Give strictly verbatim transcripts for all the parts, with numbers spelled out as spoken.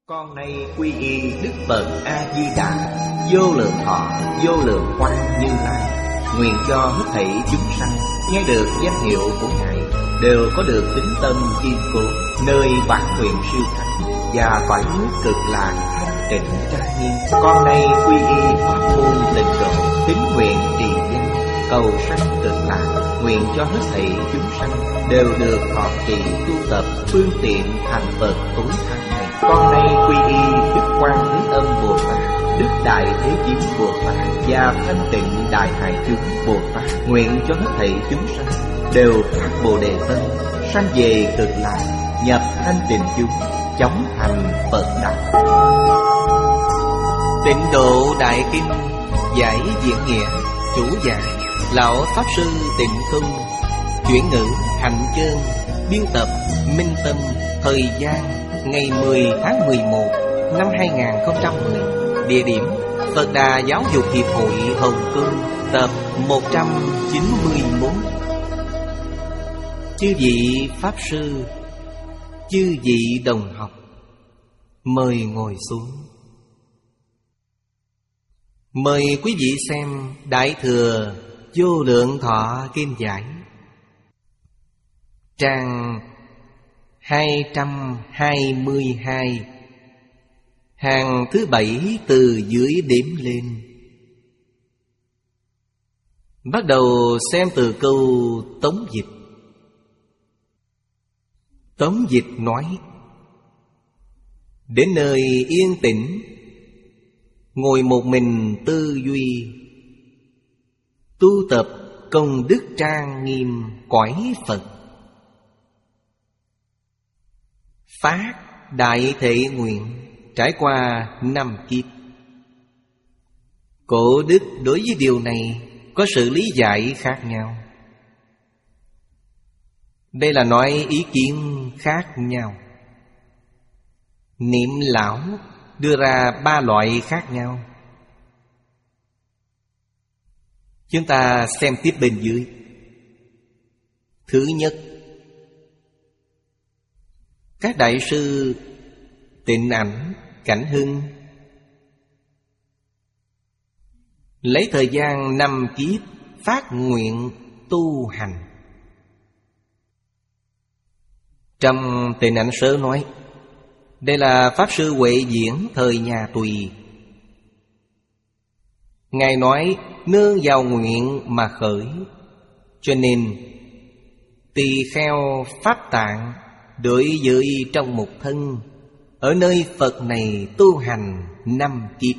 Con nay quy y Đức Phật A Di Đà, vô lượng thọ vô lượng quang Như Lai. Nguyện cho hết thảy chúng sanh nghe được danh hiệu của Ngài đều có được tín tâm kiên cố, nơi bản nguyện siêu thắng và cõi nước cực lạc thanh tịnh trang nghiêm. Con nay quy y pháp môn tịnh độ, tín nguyện trì danh cầu sanh cực lạc. Nguyện cho hết thảy chúng sanh đều được thọ trì tu tập phương tiện thành Phật tối thắng này. Con nay quy y Đức Quan Thế Âm Bồ Tát, Đức Đại Thế Chí Bồ Tát và Thanh Tịnh Đại Hải Chúng Bồ Tát. Nguyện cho hết thảy chúng sanh đều phát Bồ Đề tâm, sanh về cực lạc, nhập thanh tịnh chúng, chóng thành Phật đạo. Tịnh Độ Đại Kinh giải diễn nghĩa, chủ giảng lão pháp sư Tịnh Không, chuyển ngữ Hạnh Chương, biên tập Minh Tâm. Thời gian ngày mười tháng mười một năm hai nghìn không trăm mười. Địa điểm Phật Đà Giáo dục Hiệp hội Hồng Kông. Tập một trăm chín mươi mốt. Chư vị pháp sư, chư vị đồng học, mời ngồi xuống. Mời quý vị xem Đại Thừa Vô Lượng Thọ Kim Giải, trang hai trăm hai mươi hai, hàng thứ bảy từ dưới điểm lên. Bắt đầu xem từ câu tống dịch. Tống dịch nói: đến nơi yên tĩnh, ngồi một mình tư duy, tu tập công đức trang nghiêm cõi Phật, phát đại thệ nguyện trải qua năm kiếp. Cổ đức đối với điều này có sự lý giải khác nhau. Đây là nói ý kiến khác nhau. Niệm lão đưa ra ba loại khác nhau. Chúng ta xem tiếp bên dưới. Thứ nhất, các đại sư Tịnh Ảnh, Cảnh Hưng lấy thời gian năm kiếp phát nguyện tu hành. Trong Tịnh Ảnh Sớ nói, đây là Pháp Sư Huệ Diễn thời nhà Tùy. Ngài nói nương vào nguyện mà khởi, cho nên tỳ kheo Pháp Tạng đối với trong một thân, ở nơi Phật này tu hành năm kiếp.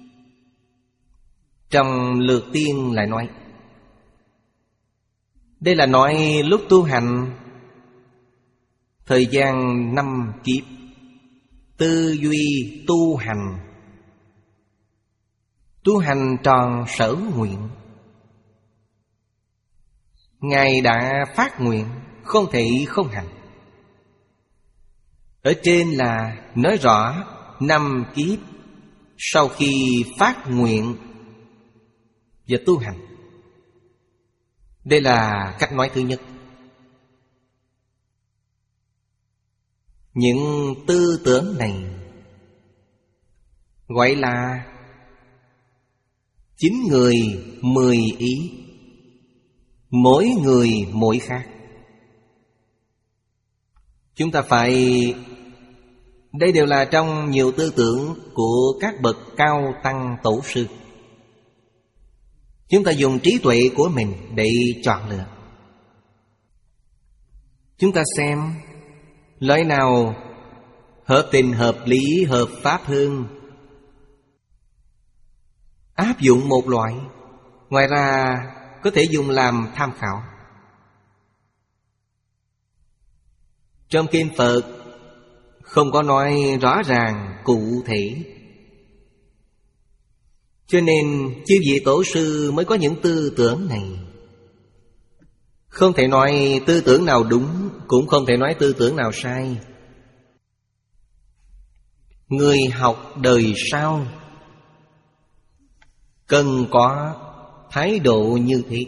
Trong Lược Tiên lại nói, đây là nói lúc tu hành thời gian năm kiếp, tư duy tu hành, tu hành tròn sở nguyện. Ngài đã phát nguyện, không thể không hành. Ở trên là nói rõ năm kiếp sau khi phát nguyện và tu hành. Đây là cách nói thứ nhất. Những tư tưởng này gọi là chín người mười ý, mỗi người mỗi khác. Chúng ta phải... Đây đều là trong nhiều tư tưởng của các bậc cao tăng tổ sư. Chúng ta dùng trí tuệ của mình để chọn lựa. Chúng ta xem loại nào hợp tình, hợp lý, hợp pháp hơn, áp dụng một loại, ngoài ra có thể dùng làm tham khảo. Trong kinh Phật không có nói rõ ràng cụ thể, cho nên chư vị tổ sư mới có những tư tưởng này. Không thể nói tư tưởng nào đúng, cũng không thể nói tư tưởng nào sai. Người học đời sau cần có thái độ như thế.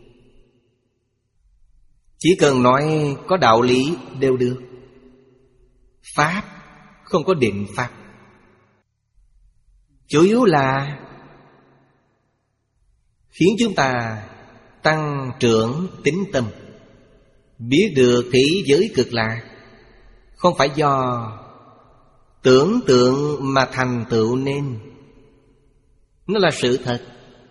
Chỉ cần nói có đạo lý đều được. Pháp không có định pháp. chủ yếu là khiến chúng ta tăng trưởng tín tâm, biết được thế giới cực lạc không phải do tưởng tượng mà thành tựu nên, nó là sự thật.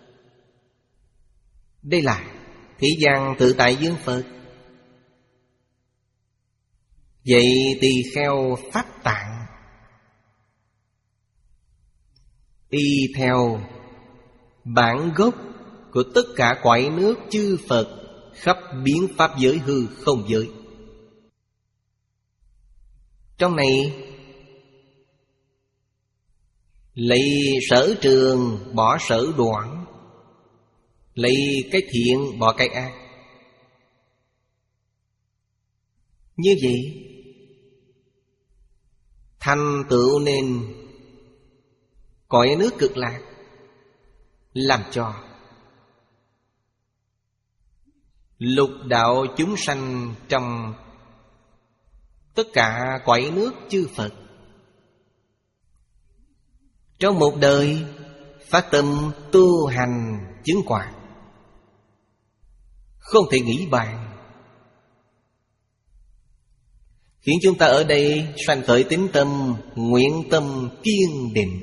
Đây là thế gian tự tại dương Phật. Vậy tỳ kheo pháp tạng y theo bản gốc của tất cả cõi nước chư Phật khắp biến pháp giới hư không giới. Trong này lấy sở trường bỏ sở đoạn, lấy cái thiện bỏ cái ác. Như vậy thành tựu nên cõi nước cực lạc, làm cho lục đạo chúng sanh trong tất cả cõi nước chư Phật trong một đời phát tâm tu hành chứng quả, không thể nghĩ bàn. Khiến chúng ta ở đây sanh khởi tín tâm, nguyện tâm kiên định,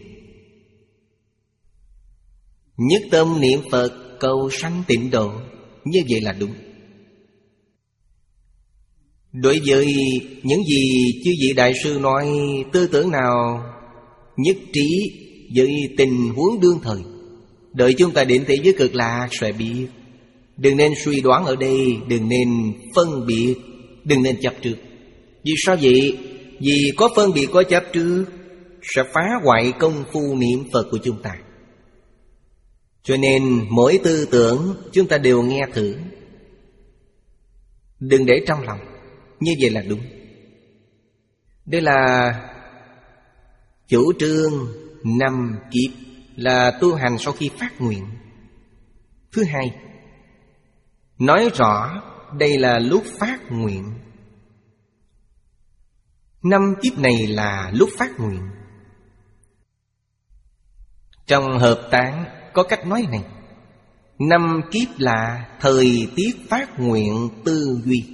nhất tâm niệm Phật cầu sanh tịnh độ. Như vậy là đúng. Đối với những gì chư vị đại sư nói, tư tưởng nào nhất trí với tình huống đương thời, đợi chúng ta đến thế giới cực lạc sẽ biết. Đừng nên suy đoán ở đây, đừng nên phân biệt, đừng nên chấp trước. Vì sao vậy? Vì có phân biệt có chấp trước sẽ phá hoại công phu niệm Phật của chúng ta. Cho nên mỗi tư tưởng chúng ta đều nghe thử, đừng để trong lòng. Như vậy là đúng. Đây là chủ trương năm kiếp, là tu hành sau khi phát nguyện. Thứ hai, nói rõ đây là lúc phát nguyện. Năm kiếp này là lúc phát nguyện. Trong hợp tán có cách nói này: năm kiếp là thời tiết phát nguyện tư duy.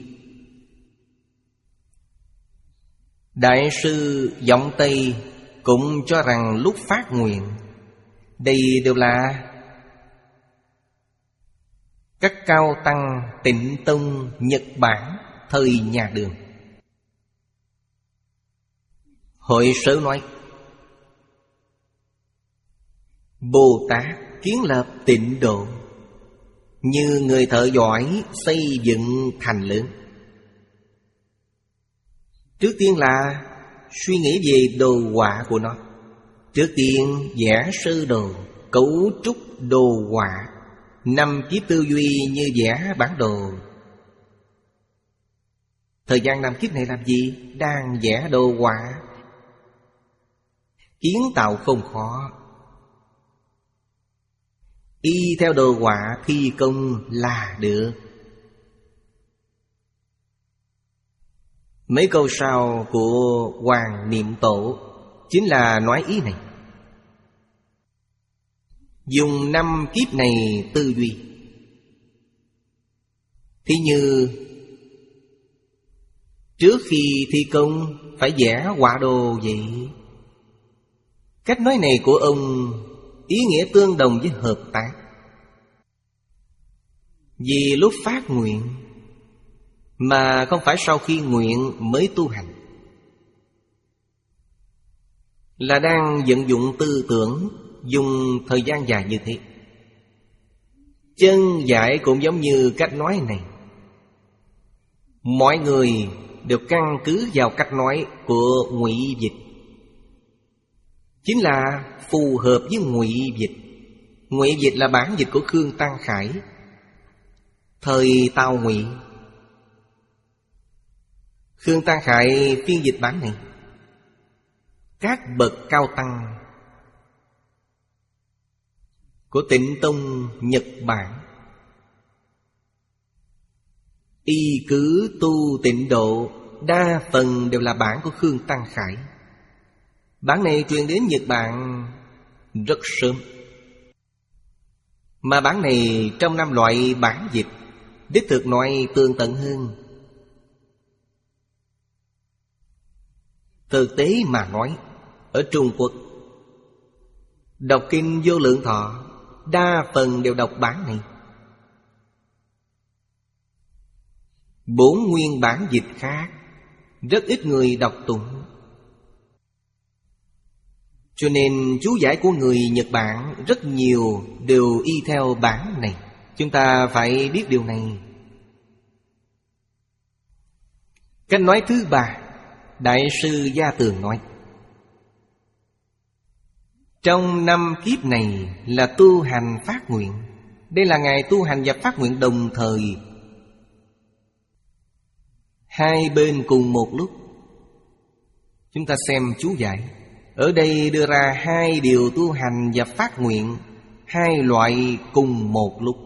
Đại sư Giọng Tây cũng cho rằng lúc phát nguyện. Đây đều là các cao tăng Tịnh Tông Nhật Bản thời nhà Đường. Hội Sở nói: Bồ Tát kiến lập tịnh độ, như người thợ giỏi xây dựng thành lớn. Trước tiên là suy nghĩ về đồ họa của nó. Trước tiên vẽ sơ đồ, cấu trúc đồ họa. Năm kiếp tư duy như vẽ bản đồ. Thời gian năm kiếp này làm gì? Đang vẽ đồ họa. Kiến tạo không khó, y theo đồ họa thi công là được. Mấy câu sau của Hoàng Niệm Tổ chính là nói ý này. Dùng năm kiếp này tư duy. Thí như trước khi thi công phải vẽ họa đồ vậy. Cách nói này của ông ý nghĩa tương đồng với hợp tác. Vì lúc phát nguyện, mà không phải sau khi nguyện mới tu hành, là đang vận dụng tư tưởng, dùng thời gian dài như thế. Chân giải cũng giống như cách nói này. Mọi người đều căn cứ vào cách nói của Ngụy Dịch, chính là phù hợp với Ngụy Dịch. Ngụy Dịch là bản dịch của Khương Tăng Khải thời Tào Ngụy. Khương Tăng Khải phiên dịch bản này. Các bậc cao tăng của Tịnh Tông Nhật Bản y cứ tu tịnh độ, đa phần đều là bản của Khương Tăng Khải. Bản này truyền đến Nhật Bản rất sớm. Mà bản này trong năm loại bản dịch, đích thực nói tường tận hơn. Thực tế mà nói, ở Trung Quốc đọc kinh Vô Lượng Thọ, đa phần đều đọc bản này. Bốn nguyên bản dịch khác rất ít người đọc tụng. Cho nên chú giải của người Nhật Bản rất nhiều đều y theo bản này. Chúng ta phải biết điều này. Cách nói thứ ba, Đại sư Gia Tường nói, trong năm kiếp này là tu hành phát nguyện. Đây là ngày tu hành và phát nguyện đồng thời, hai bên cùng một lúc. Chúng ta xem chú giải. Ở đây đưa ra hai điều tu hành và phát nguyện, hai loại cùng một lúc.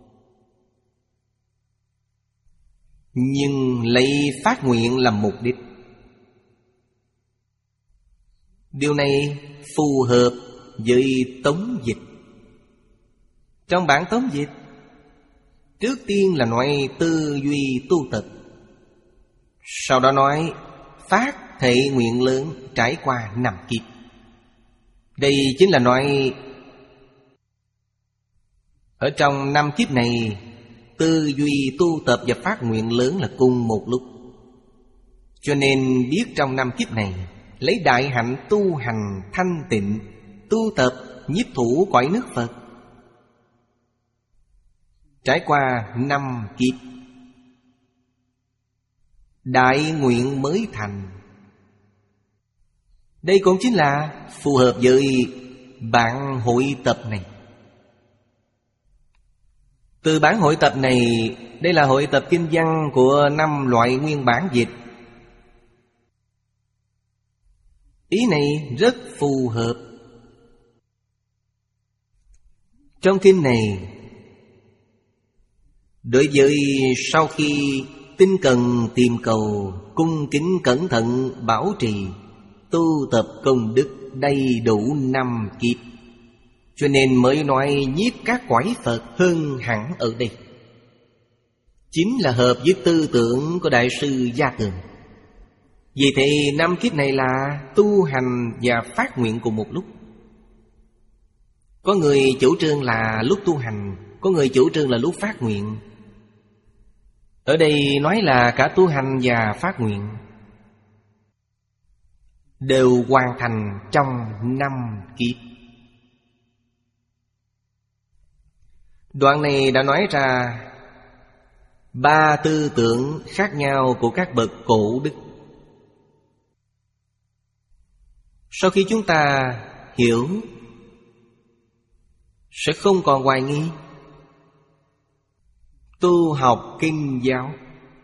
Nhưng lấy phát nguyện làm mục đích. Điều này phù hợp với tống dịch. Trong bản tống dịch, trước tiên là nói tư duy tu tập, sau đó nói phát thệ nguyện lớn trải qua năm kiếp. Đây chính là nói ở trong năm kiếp này, tư duy tu tập và phát nguyện lớn là cùng một lúc. Cho nên biết trong năm kiếp này lấy đại hạnh tu hành thanh tịnh, tu tập nhiếp thủ cõi nước Phật, trải qua năm kiếp, đại nguyện mới thành. Đây cũng chính là phù hợp với bản hội tập này. Từ bản hội tập này, đây là hội tập kinh văn của năm loại nguyên bản dịch. Ý này rất phù hợp. Trong kinh này, đối với sau khi tinh cần tìm cầu, cung kính cẩn thận bảo trì, tu tập công đức đầy đủ năm kiếp, cho nên mới nói nhiếp các cõi Phật hơn hẳn ở đây. Chính là hợp với tư tưởng của Đại sư Gia Tường. Vì thế năm kiếp này là tu hành và phát nguyện cùng một lúc. Có người chủ trương là lúc tu hành, có người chủ trương là lúc phát nguyện. Ở đây nói là cả tu hành và phát nguyện đều hoàn thành trong năm kiếp. Đoạn này đã nói ra ba tư tưởng khác nhau của các bậc cổ đức. Sau khi chúng ta hiểu, sẽ không còn hoài nghi. Tu học kinh giáo,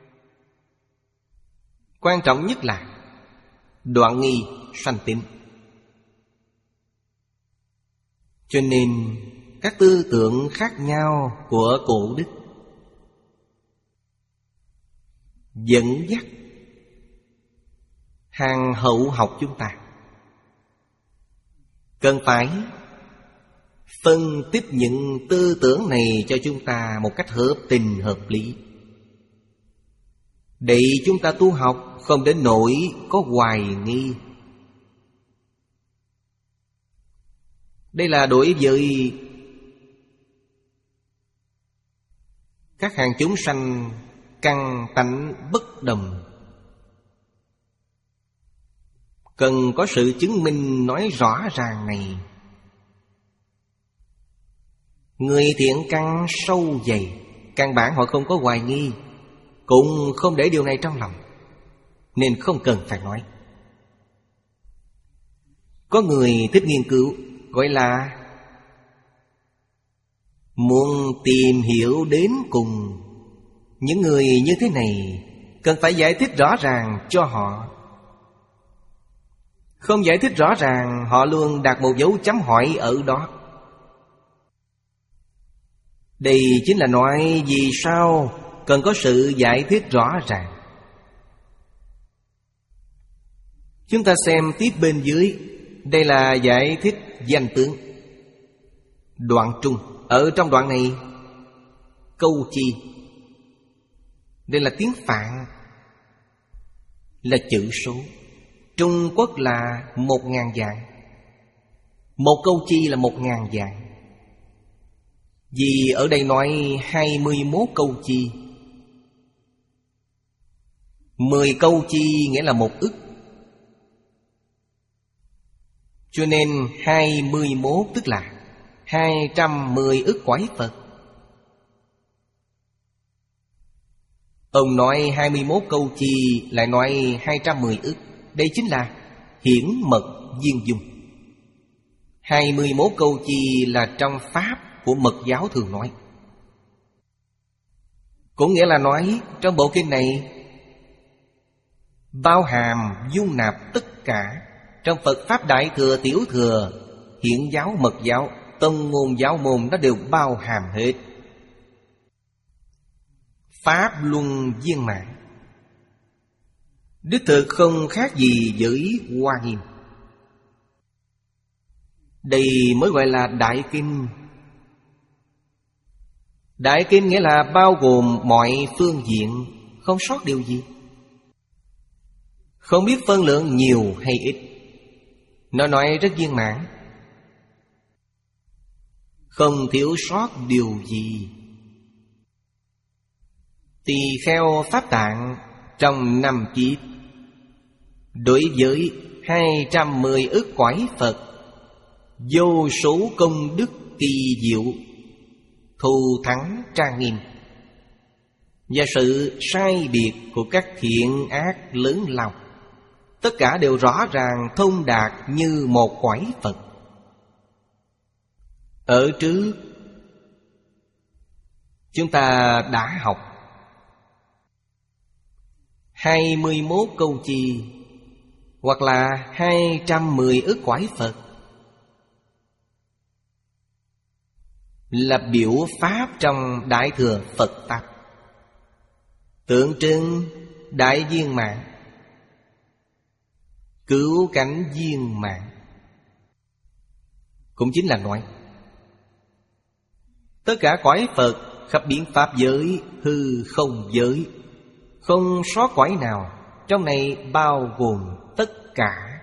quan trọng nhất là đoạn nghi sanh tín. Cho nên các tư tưởng khác nhau của cổ đức dẫn dắt hàng hậu học chúng ta cần phải phân tích những tư tưởng này cho chúng ta một cách hợp tình hợp lý, để chúng ta tu học không đến nỗi có hoài nghi. Đây là đối với các hàng chúng sanh căn tánh bất đồng, cần có sự chứng minh nói rõ ràng này. Người thiện căn sâu dày, căn bản họ không có hoài nghi, cũng không để điều này trong lòng, nên không cần phải nói. Có người thích nghiên cứu, gọi là muốn tìm hiểu đến cùng. Những người như thế này cần phải giải thích rõ ràng cho họ. Không giải thích rõ ràng, họ luôn đặt một dấu chấm hỏi ở đó. Đây chính là nói vì sao cần có sự giải thích rõ ràng. Chúng ta xem tiếp bên dưới. Đây là giải thích danh tướng. Đoạn trung. Ở trong đoạn này, câu chi. Đây là tiếng Phạn, là chữ số. Trung Quốc là một ngàn vạn. Một câu chi là một ngàn vạn. Vì ở đây nói hai mươi mốt câu chi. Mười câu chi nghĩa là một ức. Cho nên hai mươi mốt tức là hai trăm mười ức quái Phật. Ông nói hai mươi mốt câu chi, lại nói hai trăm mười ức. Đây chính là hiển mật viên dung. Hai mươi mốt câu chi là trong Pháp của Mật giáo thường nói. Cũng nghĩa là nói trong bộ kinh này bao hàm dung nạp tất cả. Trong Phật Pháp Đại Thừa, Tiểu Thừa, Hiển giáo, Mật giáo, tông môn giáo môn, nó đều bao hàm hết. Pháp luân viên mãn, đích thực không khác gì với Hoa Nghiêm. Đây mới gọi là Đại Kinh. Đại Kinh nghĩa là bao gồm mọi phương diện, không sót điều gì. Không biết phân lượng nhiều hay ít, nó nói rất viên mãn, không thiếu sót điều gì. Tỳ kheo Pháp Tạng trong năm kiếp, đối với hai trăm mười ức cõi Phật, vô số công đức kỳ diệu, thù thắng trang nghiêm, và sự sai biệt của các thiện ác lớn lao, tất cả đều rõ ràng thông đạt như một cõi Phật. Ở trước chúng ta đã học hai mươi mốt câu chi, hoặc là hai trăm mười ức cõi Phật, là biểu pháp trong Đại Thừa Phật Pháp, tượng trưng đại viên mãn, cứu cánh viên mãn. Cũng chính là nói tất cả cõi Phật khắp biến pháp giới, hư không giới, không sót cõi nào, trong này bao gồm tất cả.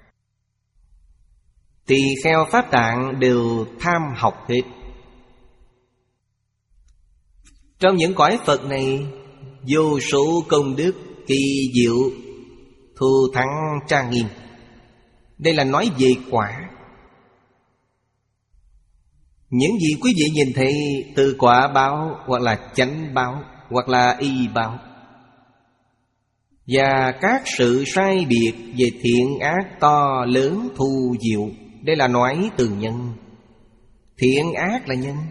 Tỳ kheo Pháp Tạng đều tham học hết. Trong những cõi Phật này, vô số công đức kỳ diệu, thù thắng trang nghiêm. Đây là nói về quả. Những gì quý vị nhìn thấy từ quả báo, hoặc là chánh báo, hoặc là y báo, và các sự sai biệt về thiện ác to lớn thù diệu, đây là nói từ nhân. Thiện ác là nhân,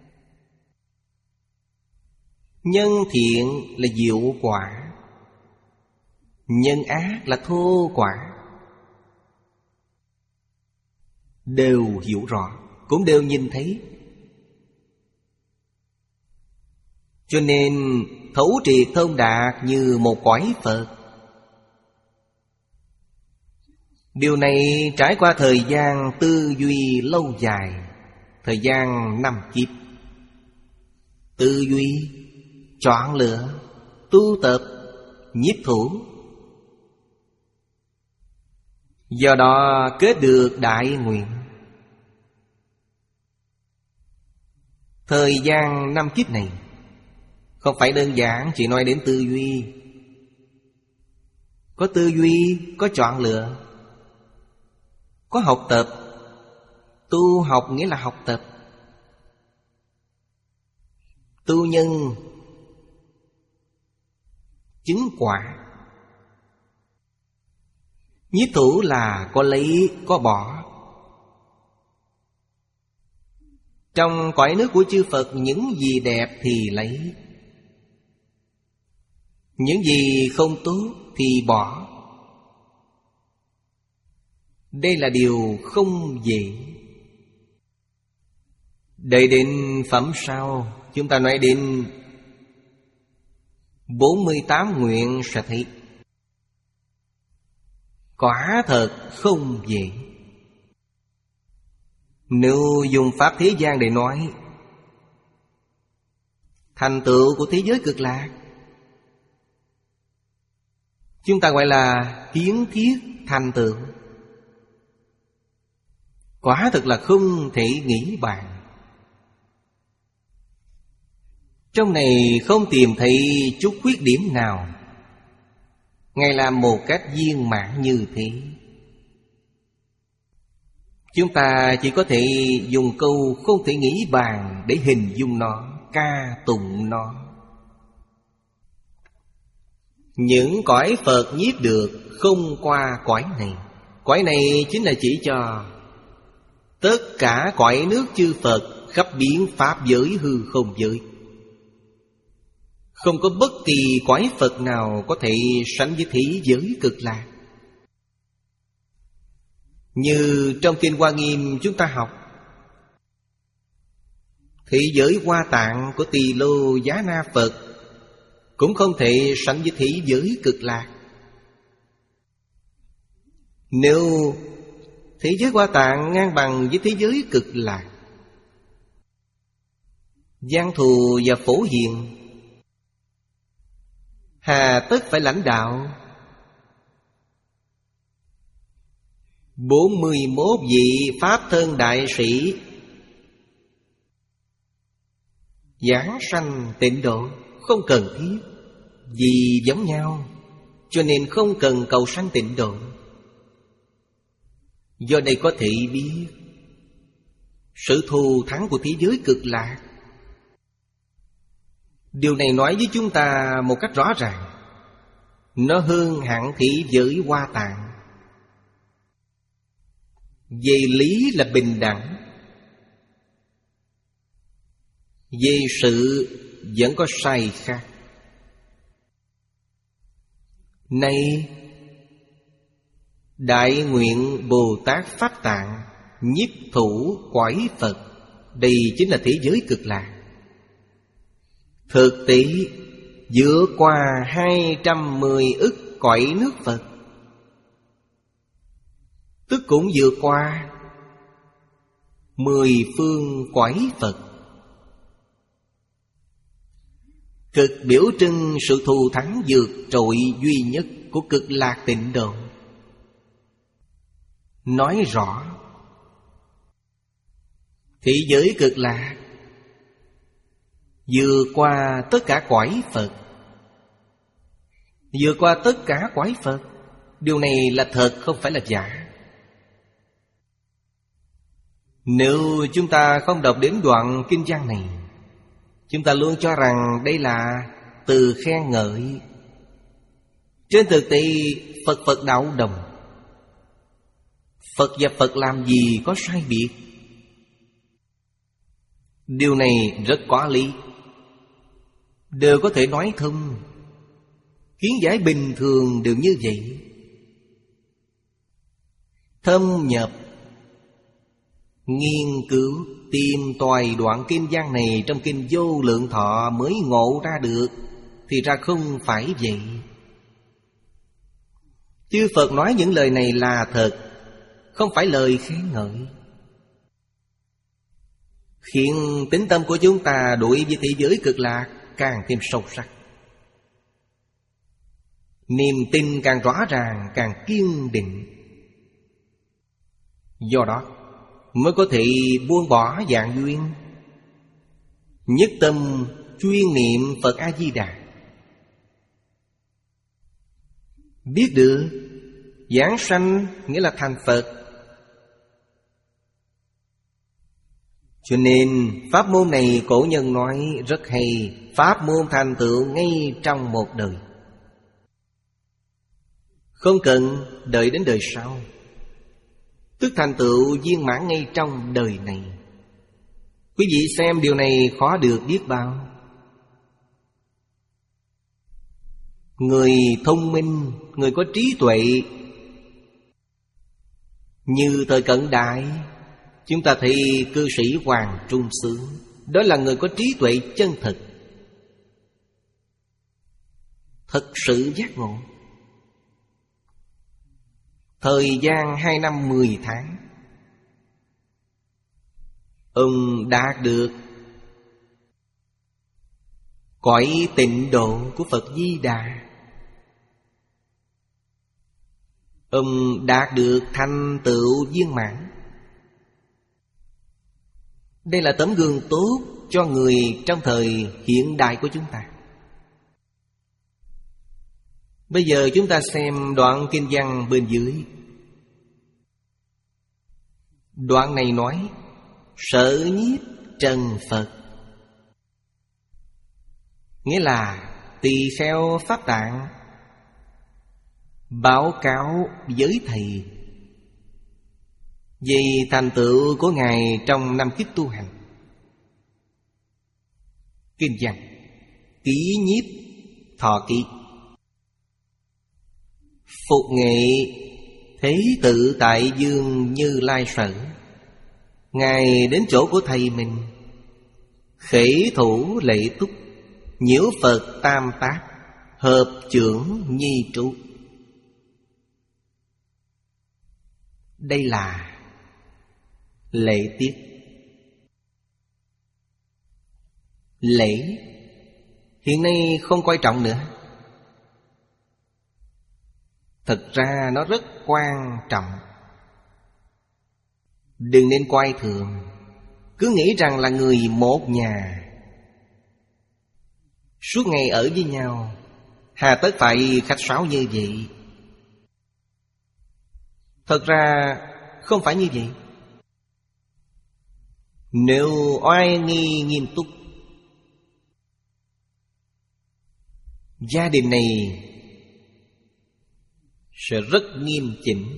nhân thiện là diệu quả, nhân ác là thô quả. Đều hiểu rõ, cũng đều nhìn thấy. Cho nên thấu triệt thông đạt như một cõi Phật. Điều này trải qua thời gian tư duy lâu dài, thời gian năm kiếp. Tư duy, chọn lựa, tu tập, nhiếp thủ. Do đó kết được đại nguyện. Thời gian năm kiếp này không phải đơn giản chỉ nói đến tư duy. Có tư duy, có chọn lựa, có học tập. Tu học nghĩa là học tập. Tu nhân, chứng quả. Nhiếp thủ là có lấy, có bỏ. Trong cõi nước của chư Phật, những gì đẹp thì lấy, những gì không tốt thì bỏ. Đây là điều không dễ. Đợi đến phẩm sau, chúng ta nói đến bốn mươi tám nguyện sẽ thấy. Quả thật không dễ. Nếu dùng pháp thế gian để nói, thành tựu của thế giới cực lạc, chúng ta gọi là kiến thiết thành tựu. Quả thực là không thể nghĩ bàn. Trong này không tìm thấy chút khuyết điểm nào. Ngài làm một cách viên mãn như thế. Chúng ta chỉ có thể dùng câu không thể nghĩ bàn để hình dung nó, ca tụng nó. Những cõi Phật nhiếp được không qua cõi này. Cõi này chính là chỉ cho tất cả cõi nước chư Phật khắp biến pháp giới hư không giới. Không có bất kỳ cõi Phật nào có thể sánh với thế giới cực lạc. Như trong Kinh Hoa Nghiêm chúng ta học, thế giới Hoa Tạng của Tỳ Lô Giá Na Phật cũng không thể sánh với thế giới cực lạc. Nếu thế giới Hoa Tạng ngang bằng với thế giới cực lạc, Giang Thù và Phổ Hiền hà tất phải lãnh đạo bốn mươi mốt vị Pháp thân đại sĩ giảng sanh tịnh độ? Không cần thiết. Vì giống nhau cho nên không cần cầu sanh tịnh độ. Do đây có thể biết sự thù thắng của thế giới cực lạc. Điều này nói với chúng ta một cách rõ ràng, nó hơn hẳn thế giới Hoa Tạng. Về lý là bình đẳng, về sự vẫn có sai khác. Này Đại nguyện Bồ Tát Pháp Tạng nhiếp thủ cõi Phật, đây chính là thế giới cực lạc. Thực tế vượt qua hai trăm mười ức cõi nước Phật, tức cũng vượt qua mười phương cõi Phật. Cực biểu trưng sự thù thắng vượt trội duy nhất của cực lạc tịnh độ. Nói rõ thế giới cực lạc vượt qua tất cả cõi Phật, vượt qua tất cả cõi Phật. Điều này là thật, không phải là giả. Nếu chúng ta không đọc đến đoạn kinh văn này, chúng ta luôn cho rằng đây là từ khen ngợi. Trên thực tế Phật Phật đạo đồng. Phật và Phật làm gì có sai biệt. Điều này rất có lý, đều có thể nói thông. Kiến giải bình thường đều như vậy. Thâm nhập nghiên cứu tìm tòi đoạn kinh văn này trong Kinh Vô Lượng Thọ mới ngộ ra được, thì ra không phải vậy. Chư Phật nói những lời này là thật, không phải lời khen ngợi, khiến tín tâm của chúng ta đối với thế giới cực lạc càng thêm sâu sắc. Niềm tin càng rõ ràng, càng kiên định. Do đó mới có thể buông bỏ dạng duyên, nhất tâm chuyên niệm Phật A-di-đà. Biết được giảng sanh nghĩa là thành Phật. Cho nên pháp môn này cổ nhân nói rất hay. Pháp môn thành tựu ngay trong một đời, không cần đợi đến đời sau, tức thành tựu viên mãn ngay trong đời này. Quý vị xem điều này khó được biết bao. Người thông minh, người có trí tuệ, như thời cận đại chúng ta thấy cư sĩ Hoàng Trung Sướng, đó là người có trí tuệ chân thực, thật sự giác ngộ. Thời gian hai năm mười tháng, Ông đạt được cõi tịnh độ của Phật Di Đà. Ông đạt được thành tựu viên mãn. Đây là tấm gương tốt cho người trong thời hiện đại của chúng ta. Bây giờ chúng ta xem đoạn kinh văn bên dưới. Đoạn này nói Sở nhiếp trần Phật, nghĩa là tỳ kheo Pháp Tạng báo cáo với thầy về thành tựu của Ngài trong năm kiếp tu hành. Kinh văn Ký nhiếp thọ ký. Phục nghệ thế tự tại dương Như Lai Sở. Ngài đến chỗ của thầy mình, khể thủ lệ túc, nhiễu Phật tam tác, hợp trưởng nhi trụ. Đây là lễ tiết. Lễ hiện nay không coi trọng nữa. Thật ra nó rất quan trọng. Đừng nên coi thường, cứ nghĩ rằng là người một nhà, suốt ngày ở với nhau, hà tất phải khách sáo như vậy. Thật ra không phải như vậy. Nếu oai nghi nghiêm túc, gia đình này sẽ rất nghiêm chỉnh.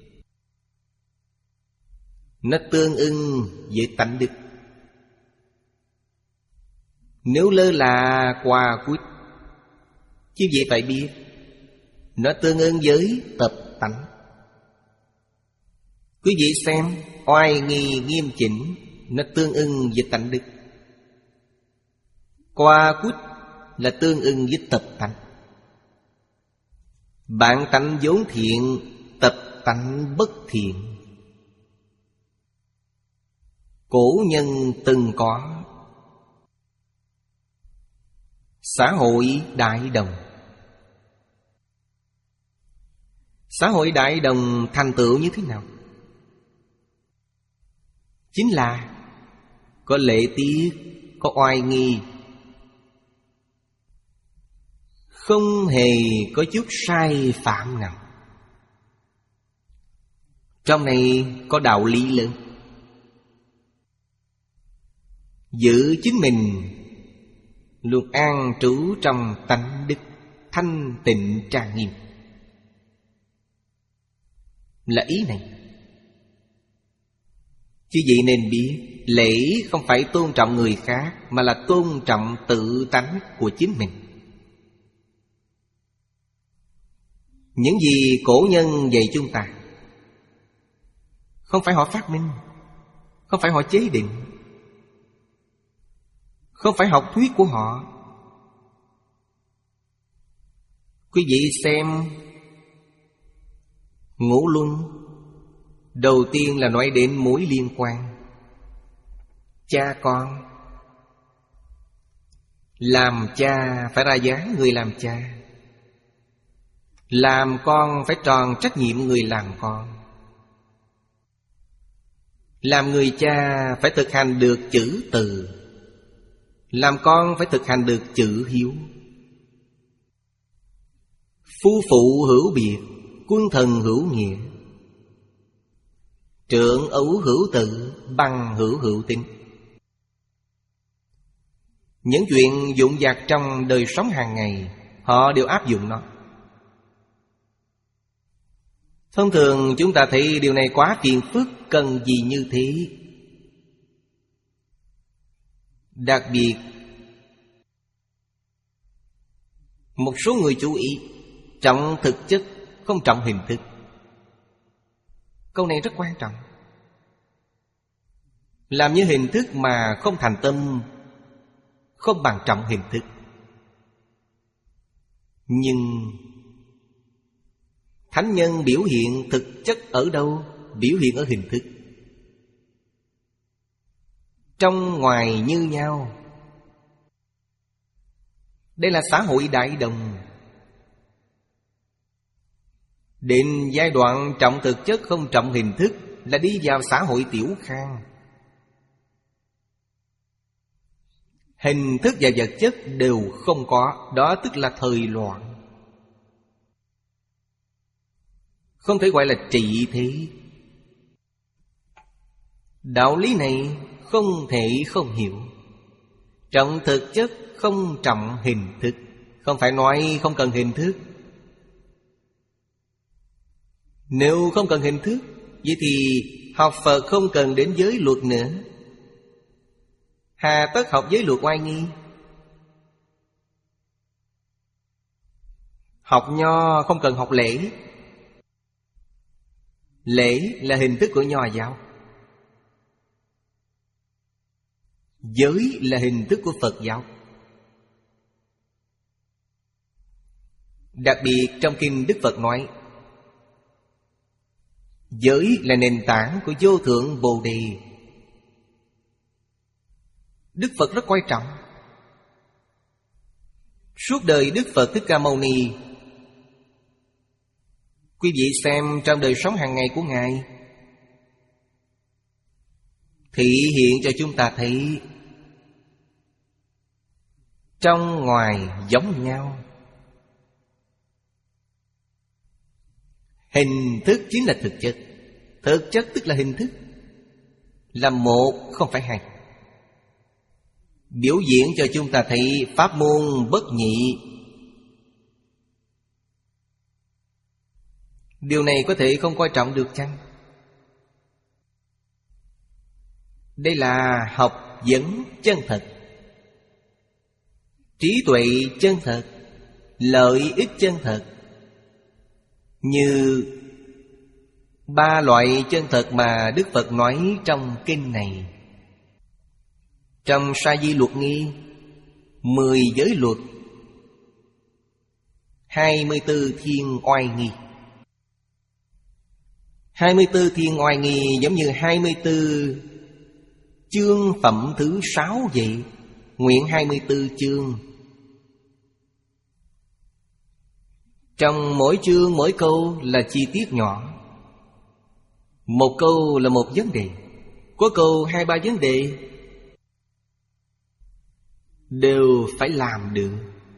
Nó tương ưng với tánh đức. Nếu lơ là qua quyết, chứ vậy phải biết nó tương ưng với tập tánh. Quý vị xem, oai nghi nghiêm chỉnh, nó tương ưng với tánh đức. Qua quyết là tương ưng với tập tánh. Bản tánh vốn thiện, tập tánh bất thiện. Cổ nhân từng có. Xã hội đại đồng. Xã hội đại đồng thành tựu như thế nào? Chính là có lễ tiết, có oai nghi, không hề có chút sai phạm nào. Trong này có đạo lý lớn. Giữ chính mình luôn an trú trong tánh đức thanh tịnh trang nghiêm, là ý này. Chứ vậy nên biết, lễ không phải tôn trọng người khác, mà là tôn trọng tự tánh của chính mình. Những gì cổ nhân dạy chúng ta không phải họ phát minh, không phải họ chế định, không phải học thuyết của họ. Quý vị xem Ngũ Luân, đầu tiên là nói đến mối liên quan cha con. Làm cha phải ra dáng người làm cha, làm con phải tròn trách nhiệm người làm con. Làm người cha phải thực hành được chữ từ, làm con phải thực hành được chữ hiếu. Phu phụ hữu biệt, quân thần hữu nghĩa, trượng ấu hữu tự, bằng hữu hữu tín. Những chuyện dụng vặt trong đời sống hàng ngày, họ đều áp dụng nó. Thông thường chúng ta thấy điều này quá phiền phức, cần gì như thế. Đặc biệt một số người chú ý trọng thực chất, không trọng hình thức. Câu này rất quan trọng. Làm như hình thức mà không thành tâm, không bằng trọng hình thức. Nhưng thánh nhân biểu hiện thực chất ở đâu? Biểu hiện ở hình thức. trong ngoài như nhau. Đây là xã hội đại đồng. Đến giai đoạn trọng thực chất không trọng hình thức là đi vào xã hội tiểu khang. Hình thức và vật chất đều không có. Đó tức là thời loạn. Không thể gọi là trị thế. Đạo lý này không thể không hiểu. Trọng thực chất không trọng hình thức. Không phải nói không cần hình thức. Nếu không cần hình thức, vậy thì học Phật không cần đến giới luật nữa. Hà tất học giới luật oai nghi? Học Nho không cần học lễ. Lễ là hình thức của Nho giáo. Giới là hình thức của Phật giáo. Đặc biệt trong kinh Đức Phật nói, giới là nền tảng của vô thượng Bồ Đề. Đức Phật rất quan trọng. Suốt đời Đức Phật Thích Ca Mâu Ni, quý vị xem trong đời sống hàng ngày của Ngài, thị hiện cho chúng ta thấy trong ngoài giống nhau. Hình thức chính là thực chất. Thực chất tức là hình thức. Là một, không phải hai. Biểu diễn cho chúng ta thấy pháp môn bất nhị. Điều này có thể không coi trọng được chăng? Đây là học vấn chân thật, trí tuệ chân thật, lợi ích chân thật. Như ba loại chân thật mà Đức Phật nói trong kinh này. Trong Sa Di Luật Nghi, mười giới luật, hai mươi tư thiên oai nghi. Hai mươi tư thiên oai nghi giống như hai mươi tư chương phẩm thứ sáu vậy. Nguyện hai mươi tư chương. Trong mỗi chương mỗi câu là chi tiết nhỏ. Một câu là một vấn đề, có câu hai ba vấn đề, đều phải làm được.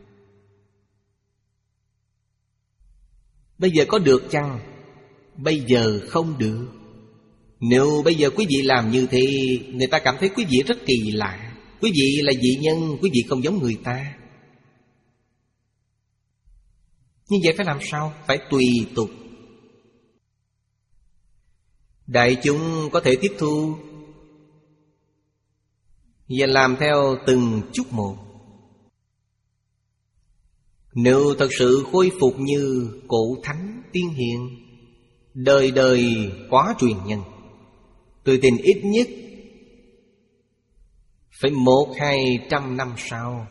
Bây giờ có được chăng? Bây giờ không được. Nếu bây giờ quý vị làm như thế, người ta cảm thấy quý vị rất kỳ lạ. Quý vị là dị nhân, quý vị không giống người ta. Như vậy phải làm sao? Phải tùy tục. Đại chúng có thể tiếp thu và làm theo từng chút một. Nếu thật sự khôi phục như cổ thánh tiên hiền, đời đời quá truyền nhân, tôi tin ít nhất phải một hai trăm năm sau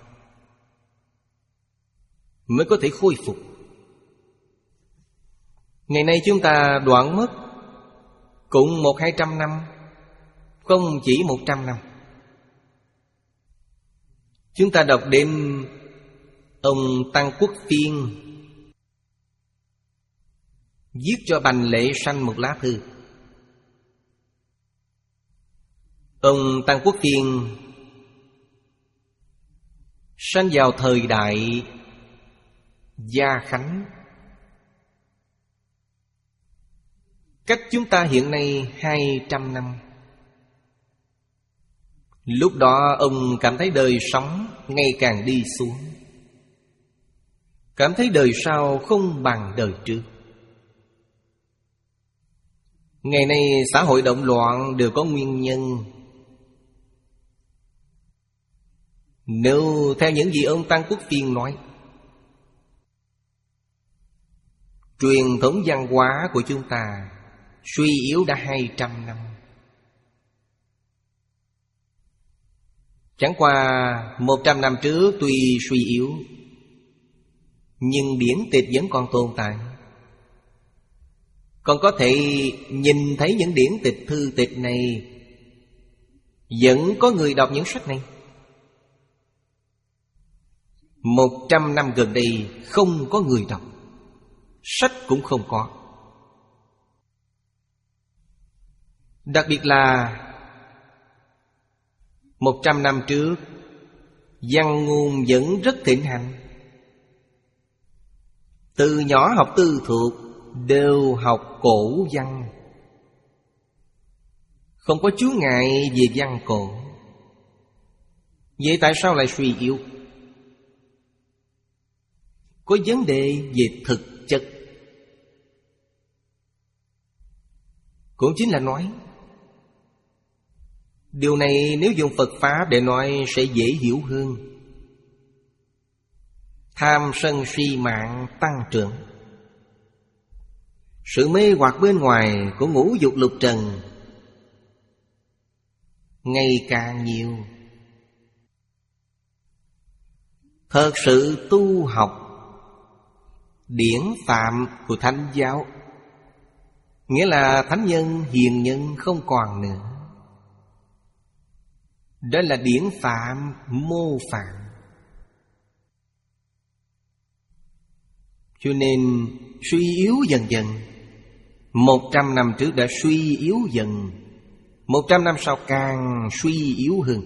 mới có thể khôi phục. Ngày nay chúng ta đoạn mất cũng một hai trăm năm, không chỉ một trăm năm. Chúng ta đọc đến ông Tăng Quốc Phiên viết cho Bành Lễ Sanh một lá thư. Ông Tăng Quốc Phiên sanh vào thời đại Gia Khánh, cách chúng ta hiện nay hai trăm năm. Lúc đó ông cảm thấy đời sống ngày càng đi xuống, cảm thấy đời sau không bằng đời trước. Ngày nay xã hội động loạn đều có nguyên nhân. Nếu theo những gì ông Tăng Quốc Phiên nói, truyền thống văn hóa của chúng ta suy yếu đã hai trăm năm. Chẳng qua một trăm năm trước tuy suy yếu, nhưng điển tịch vẫn còn tồn tại. Còn có thể nhìn thấy những điển tịch thư tịch này Vẫn có người đọc những sách này. Một trăm năm gần đây không có người đọc, sách cũng không có. Đặc biệt là một trăm năm trước, văn ngôn vẫn rất thịnh hành. Từ nhỏ học tư thuộc đều học cổ văn, không có chướng ngại về văn cổ. Vậy tại sao lại suy yếu? Có vấn đề về thực chất. Cũng chính là nói, điều này nếu dùng Phật Pháp để nói sẽ dễ hiểu hơn. Tham sân si mạng tăng trưởng, sự mê hoặc bên ngoài của ngũ dục lục trần ngày càng nhiều. Thật sự tu học điển phạm của Thánh giáo, nghĩa là thánh nhân hiền nhân không còn nữa. Đó là điển phạm mô phạm. Cho nên suy yếu dần dần. Một trăm năm trước đã suy yếu dần, một trăm năm sau càng suy yếu hơn.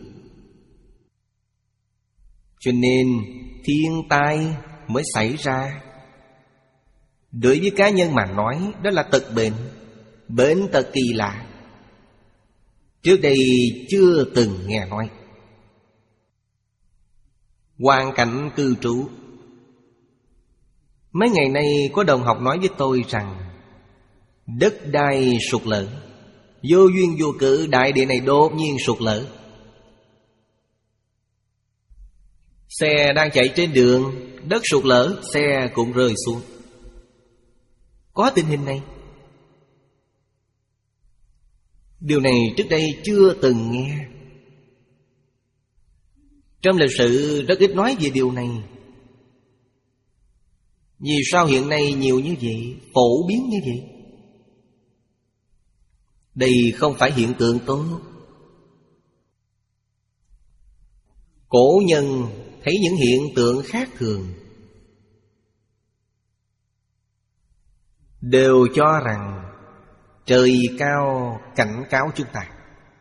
Cho nên thiên tai mới xảy ra. Đối với cá nhân mà nói, đó là tật bệnh, bệnh tật kỳ lạ, trước đây chưa từng nghe nói. Hoàn cảnh cư trú. Mấy ngày nay có đồng học nói với tôi rằng đất đai sụt lở, vô duyên vô cớ đại địa này đột nhiên sụt lở. Xe đang chạy trên đường, đất sụt lở, xe cũng rơi xuống. Có tình hình này. Điều này trước đây chưa từng nghe. Trong lịch sử rất ít nói về điều này. Vì sao hiện nay nhiều như vậy, phổ biến như vậy? Đây không phải hiện tượng tốt. Cổ nhân thấy những hiện tượng khác thường đều cho rằng trời cao cảnh cáo chúng ta,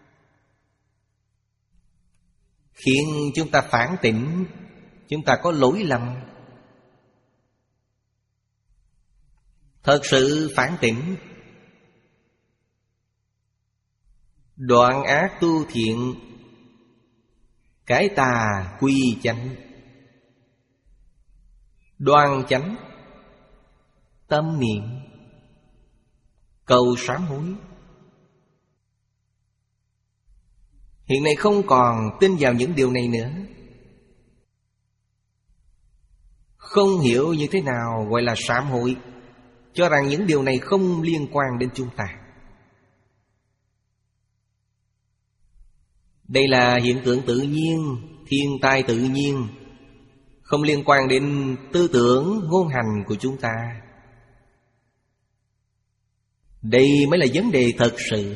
khiến chúng ta phản tỉnh, chúng ta có lỗi lầm. Thật sự phản tỉnh, đoạn ác tu thiện, cải tà quy chánh, đoan chánh, tâm niệm, cầu sám hối. Hiện nay không còn tin vào những điều này nữa. Không hiểu như thế nào gọi là sám hối, cho rằng những điều này không liên quan đến chúng ta. Đây là hiện tượng tự nhiên, thiên tai tự nhiên, không liên quan đến tư tưởng, ngôn hành của chúng ta. Đây mới là vấn đề thật sự.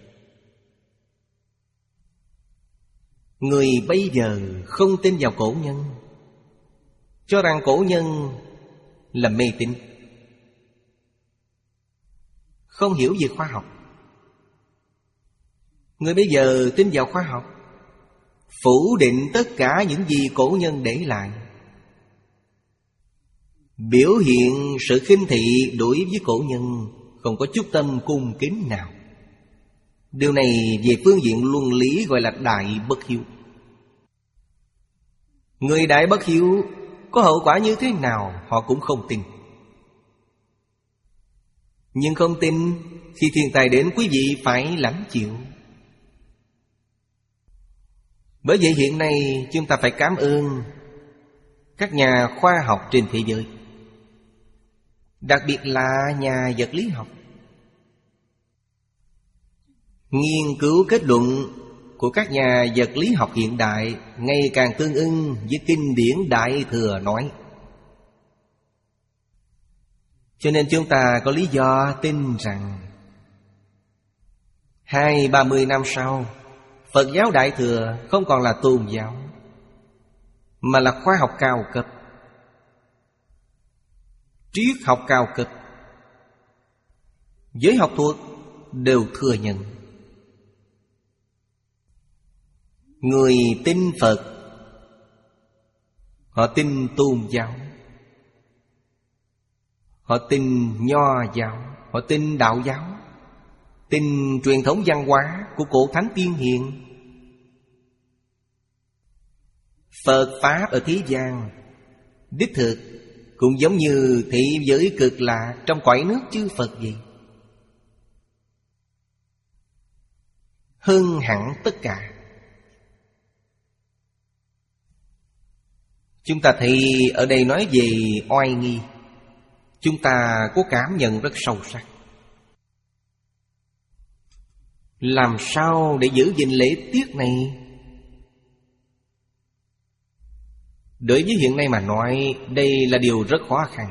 Người bây giờ không tin vào cổ nhân, cho rằng cổ nhân là mê tín, không hiểu về khoa học. Người bây giờ tin vào khoa học, phủ định tất cả những gì cổ nhân để lại, biểu hiện sự khinh thị đối với cổ nhân, không có chút tâm cung kính nào. Điều này về phương diện luân lý gọi là đại bất hiếu. Người đại bất hiếu có hậu quả như thế nào họ cũng không tin. Nhưng không tin, khi thiên tai đến quý vị phải lãnh chịu. Bởi vậy hiện nay chúng ta phải cảm ơn các nhà khoa học trên thế giới, đặc biệt là nhà vật lý học. Nghiên cứu kết luận của các nhà vật lý học hiện đại ngày càng tương ưng với kinh điển Đại Thừa nói. Cho nên chúng ta có lý do tin rằng hai ba mươi năm sau, Phật giáo Đại Thừa không còn là tôn giáo, mà là khoa học cao cấp, triết học cao cấp. Giới học thuật đều thừa nhận. Người tin Phật, họ tin tôn giáo, họ tin Nho giáo, họ tin Đạo giáo, tin truyền thống văn hóa của cổ thánh tiên hiền. Phật Pháp ở thế gian đích thực cũng giống như thế giới cực lạc trong cõi nước chư Phật vậy, hơn hẳn tất cả. Chúng ta thấy ở đây nói về oai nghi, chúng ta có cảm nhận rất sâu sắc. Làm sao để giữ gìn lễ tiết này? Đối với hiện nay mà nói, đây là điều rất khó khăn.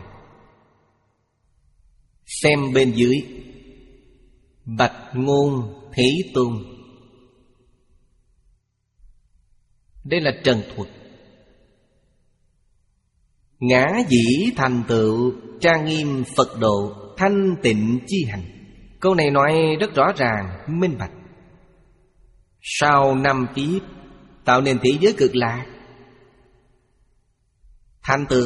Xem bên dưới: Bạch Ngôn Thế Tôn. Đây là trần thuật. Ngã dĩ thành tựu, trang nghiêm Phật độ, thanh tịnh chi hành. Câu này nói rất rõ ràng, minh bạch. Sau năm kiếp tạo nên thế giới cực lạc, thành tựu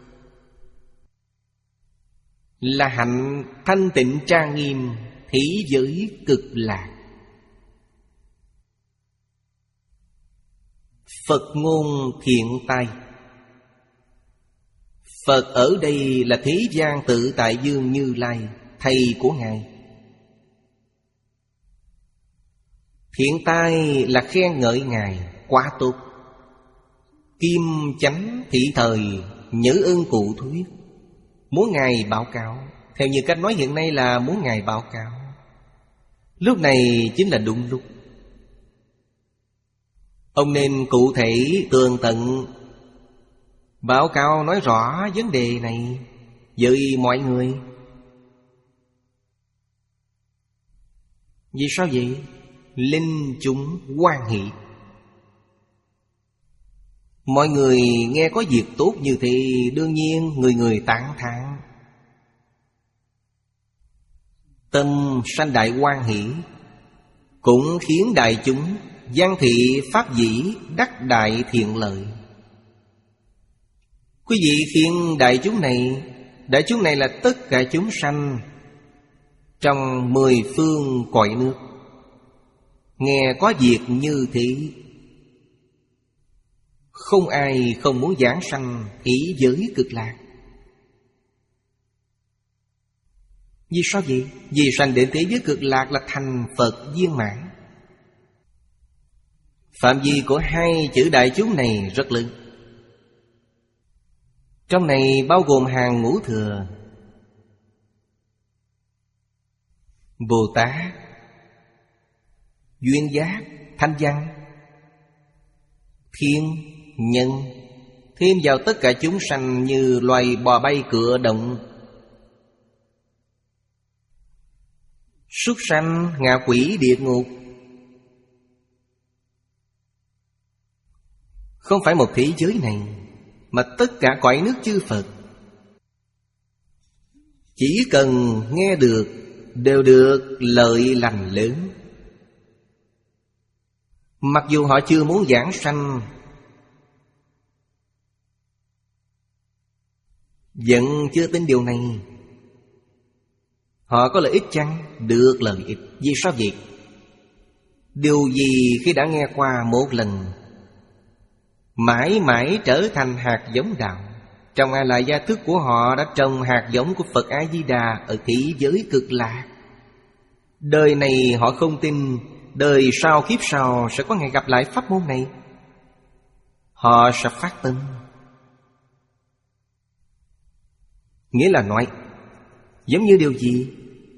là hạnh thanh tịnh trang nghiêm thế giới cực lạc. Phật ngôn thiện tai. Phật ở đây là Thế gian Tự Tại Dương Như Lai, thầy của Ngài. Thiện tai là khen ngợi Ngài quá tốt. Kim chánh thị thời, nhớ ơn cụ thuyết, muốn Ngài báo cáo. Theo như cách nói hiện nay là muốn Ngài báo cáo. Lúc này chính là đúng lúc. Ông nên cụ thể tường tận báo cáo nói rõ vấn đề này với mọi người. Vì sao vậy? Linh chúng hoan hỷ. Mọi người nghe có việc tốt như thế, đương nhiên người người tán thán, tâm sanh đại hoan hỷ, cũng khiến đại chúng văn thị pháp dĩ đắc đại thiện lợi. Quý vị khiến đại chúng này, đại chúng này là tất cả chúng sanh trong mười phương cõi nước, nghe có việc như thế, không ai không muốn giảng sanh ý giới cực lạc. Vì sao vậy? Vì sanh đến thế giới cực lạc là thành Phật viên mãn. Phạm vi của hai chữ đại chúng này rất lớn. Trong này bao gồm hàng ngũ thừa, Bồ Tát, duyên giác, thanh văn, thiên, nhân, thêm vào tất cả chúng sanh như loài bò bay cựa động, súc sanh, ngạ quỷ, địa ngục. Không phải một thế giới này, mà tất cả cõi nước chư Phật, chỉ cần nghe được đều được lợi lành lớn. Mặc dù họ chưa muốn giảng sanh, vẫn chưa tin điều này. Họ có lợi ích chăng? Được lợi ích. Vì sao vậy? Điều gì khi đã nghe qua một lần, mãi mãi trở thành hạt giống đạo. Trong A Lại Gia Thức của họ đã trồng hạt giống của Phật A-di-đà ở thế giới cực lạc. Đời này họ không tin, đời sau kiếp sau sẽ có ngày gặp lại pháp môn này, họ sẽ phát tâm. Nghĩa là nói, giống như điều gì?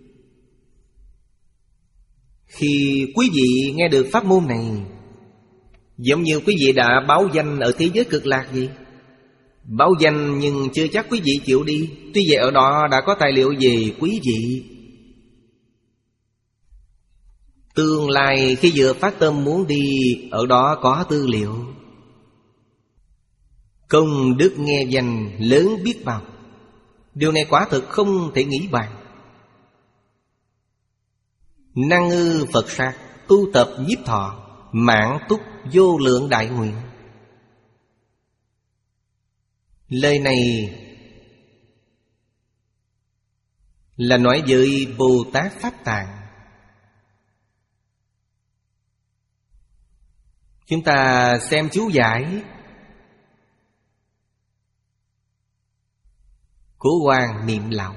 Khi quý vị nghe được pháp môn này, giống như quý vị đã báo danh ở thế giới cực lạc vậy. Báo danh nhưng chưa chắc quý vị chịu đi. Tuy vậy ở đó đã có tài liệu về quý vị. Tương lai khi vừa phát tâm muốn đi, ở đó có tư liệu. Công đức nghe danh lớn biết bao. Điều này quả thực không thể nghĩ bàn. Năng ư Phật sát, tu tập nhiếp thọ, mãn túc vô lượng đại nguyện. Lời này là nói với Bồ Tát Pháp Tạng. Chúng ta xem chú giải của Hoàng Niệm Lão.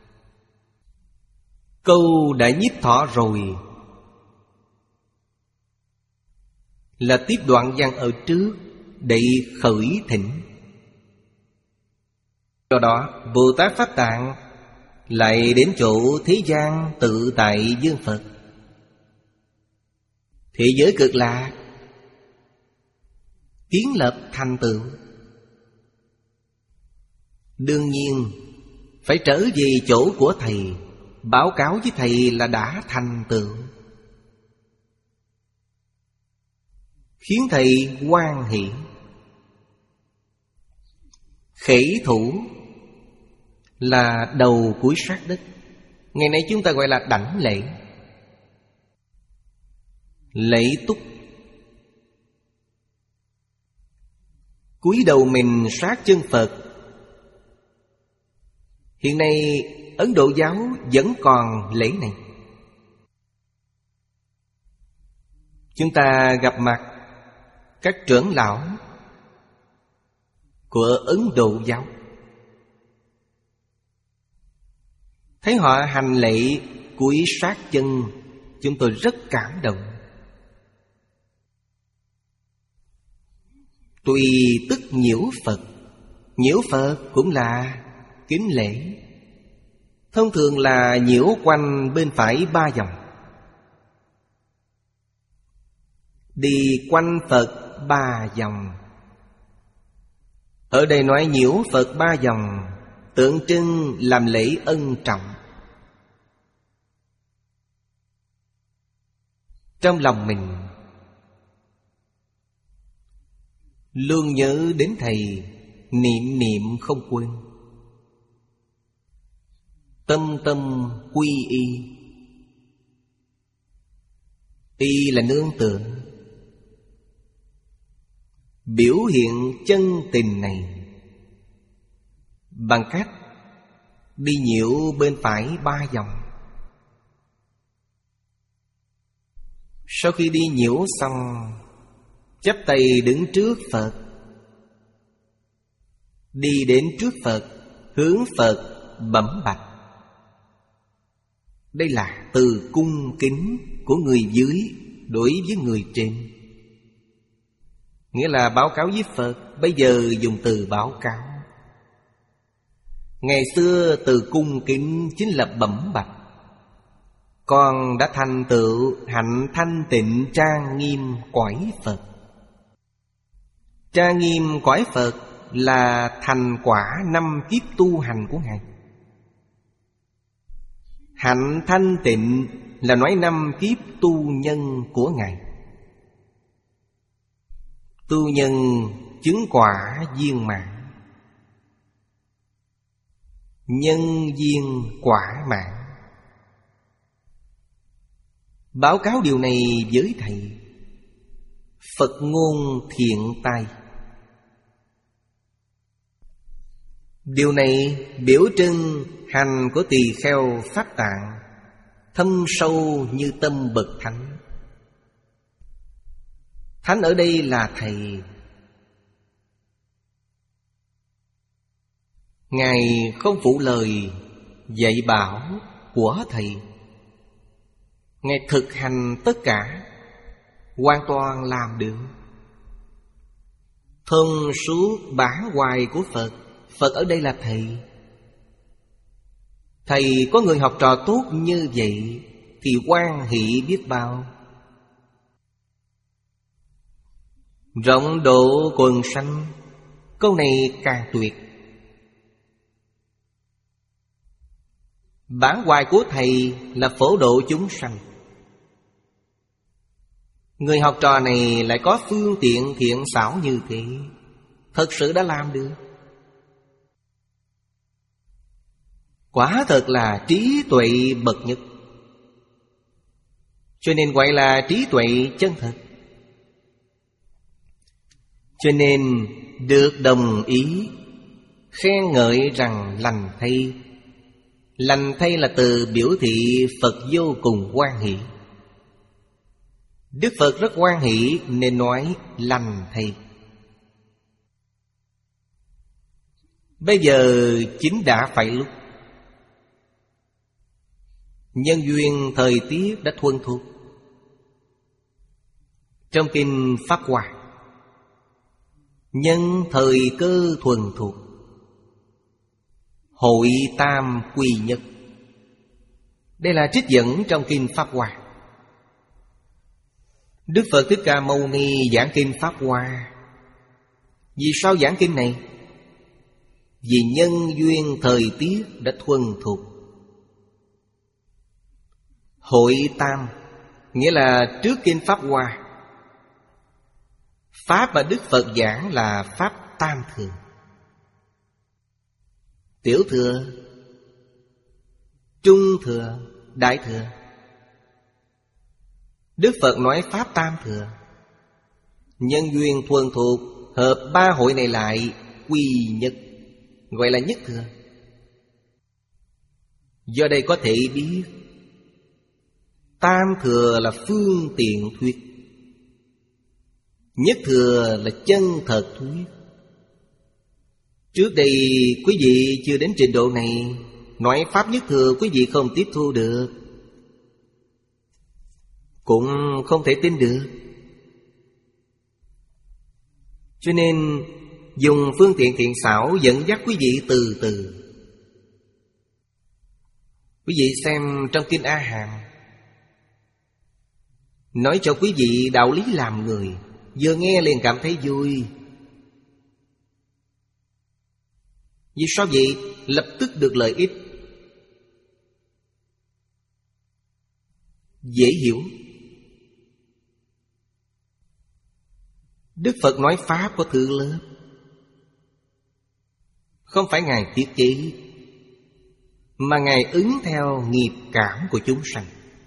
Câu đã nhiếp thọ rồi là tiếp đoạn văn ở trước để khởi thỉnh. Do đó Bồ Tát Pháp Tạng lại đến chỗ thế gian tự tại dương Phật, thế giới cực lạc, kiến lập thành tựu. Đương nhiên phải trở về chỗ của Thầy, báo cáo với Thầy là đã thành tựu, khiến Thầy hoan hỷ. Khẩy thủ là đầu cuối sát đất. Ngày nay chúng ta gọi là đảnh lễ. Lễ túc, cúi đầu mình sát chân Phật. Hiện nay Ấn Độ giáo vẫn còn lễ này. Chúng ta gặp mặt các trưởng lão của Ấn Độ giáo, thấy họ hành lễ cúi sát chân, chúng tôi rất cảm động. Tùy tức nhiễu Phật. Nhiễu Phật cũng là kính lễ. Thông thường là nhiễu quanh bên phải ba vòng. Đi quanh Phật ba vòng. Ở đây nói nhiễu Phật ba vòng, tượng trưng làm lễ ân trọng. Trong lòng mình luôn nhớ đến Thầy, niệm niệm không quên. Tâm tâm quy y. Y là nương tựa. Biểu hiện chân tình này bằng cách đi nhiễu bên phải ba vòng. Sau khi đi nhiễu xong, chắp tay đứng trước Phật. Đi đến trước Phật, hướng Phật bẩm bạch. Đây là từ cung kính của người dưới đối với người trên. Nghĩa là báo cáo với Phật. Bây giờ dùng từ báo cáo. Ngày xưa từ cung kính chính là bẩm bạch. Con đã thành tựu hạnh thanh tịnh trang nghiêm cõi Phật. Trang nghiêm cõi Phật là thành quả năm kiếp tu hành của Ngài. Hạnh thanh tịnh là nói năm kiếp tu nhân của Ngài. Tu nhân chứng quả viên mãn, nhân viên quả mãn. Báo cáo điều này với Thầy. Phật ngôn thiện tai. Điều này biểu trưng hành của tỳ kheo Pháp Tạng thâm sâu như tâm bậc thánh. Thánh ở đây là Thầy. Ngài không phụ lời dạy bảo của Thầy. Ngài thực hành tất cả, hoàn toàn làm được. Thông suốt bản hoài của Phật. Phật ở đây là Thầy. Thầy có người học trò tốt như vậy thì hoan hỷ biết bao. Rộng độ quần sanh, câu này càng tuyệt. Bản hoài của Thầy là phổ độ chúng sanh. Người học trò này lại có phương tiện thiện xảo như thế, thật sự đã làm được. Quả thật là trí tuệ bậc nhất. Cho nên gọi là trí tuệ chân thật. Cho nên được đồng ý, khen ngợi rằng lành thay. Lành thay là từ biểu thị Phật vô cùng hoan hỷ. Đức Phật rất hoan hỷ nên nói lành thay. Bây giờ chính đã phải lúc. Nhân duyên thời tiết đã thuần thục. Trong kinh Pháp Hoa, nhân thời cơ thuần thục, hội tam quy nhất. Đây là trích dẫn trong kinh Pháp Hoa. Đức Phật Thích Ca Mâu Ni giảng kinh Pháp Hoa. Vì sao giảng kinh này? Vì nhân duyên thời tiết đã thuần thục. Hội tam nghĩa là trước kinh Pháp Hoa, Pháp mà Đức Phật giảng là Pháp tam thừa. Tiểu thừa, trung thừa, đại thừa. Đức Phật nói Pháp tam thừa. Nhân duyên thuần thuộc, hợp ba hội này lại quy nhất, gọi là nhất thừa. Do đây có thể biết tam thừa là phương tiện thuyết, nhất thừa là chân thật thuyết. Trước đây quý vị chưa đến trình độ này, nói Pháp nhất thừa quý vị không tiếp thu được, cũng không thể tin được. Cho nên dùng phương tiện thiện xảo dẫn dắt quý vị từ từ. Quý vị xem trong kinh A Hàm, nói cho quý vị đạo lý làm người, vừa nghe liền cảm thấy vui. Vì sao vậy? Lập tức được lợi ích, dễ hiểu. Đức Phật nói Pháp có thứ lớp, không phải Ngài thiết kế, mà Ngài ứng theo nghiệp cảm của chúng sanh.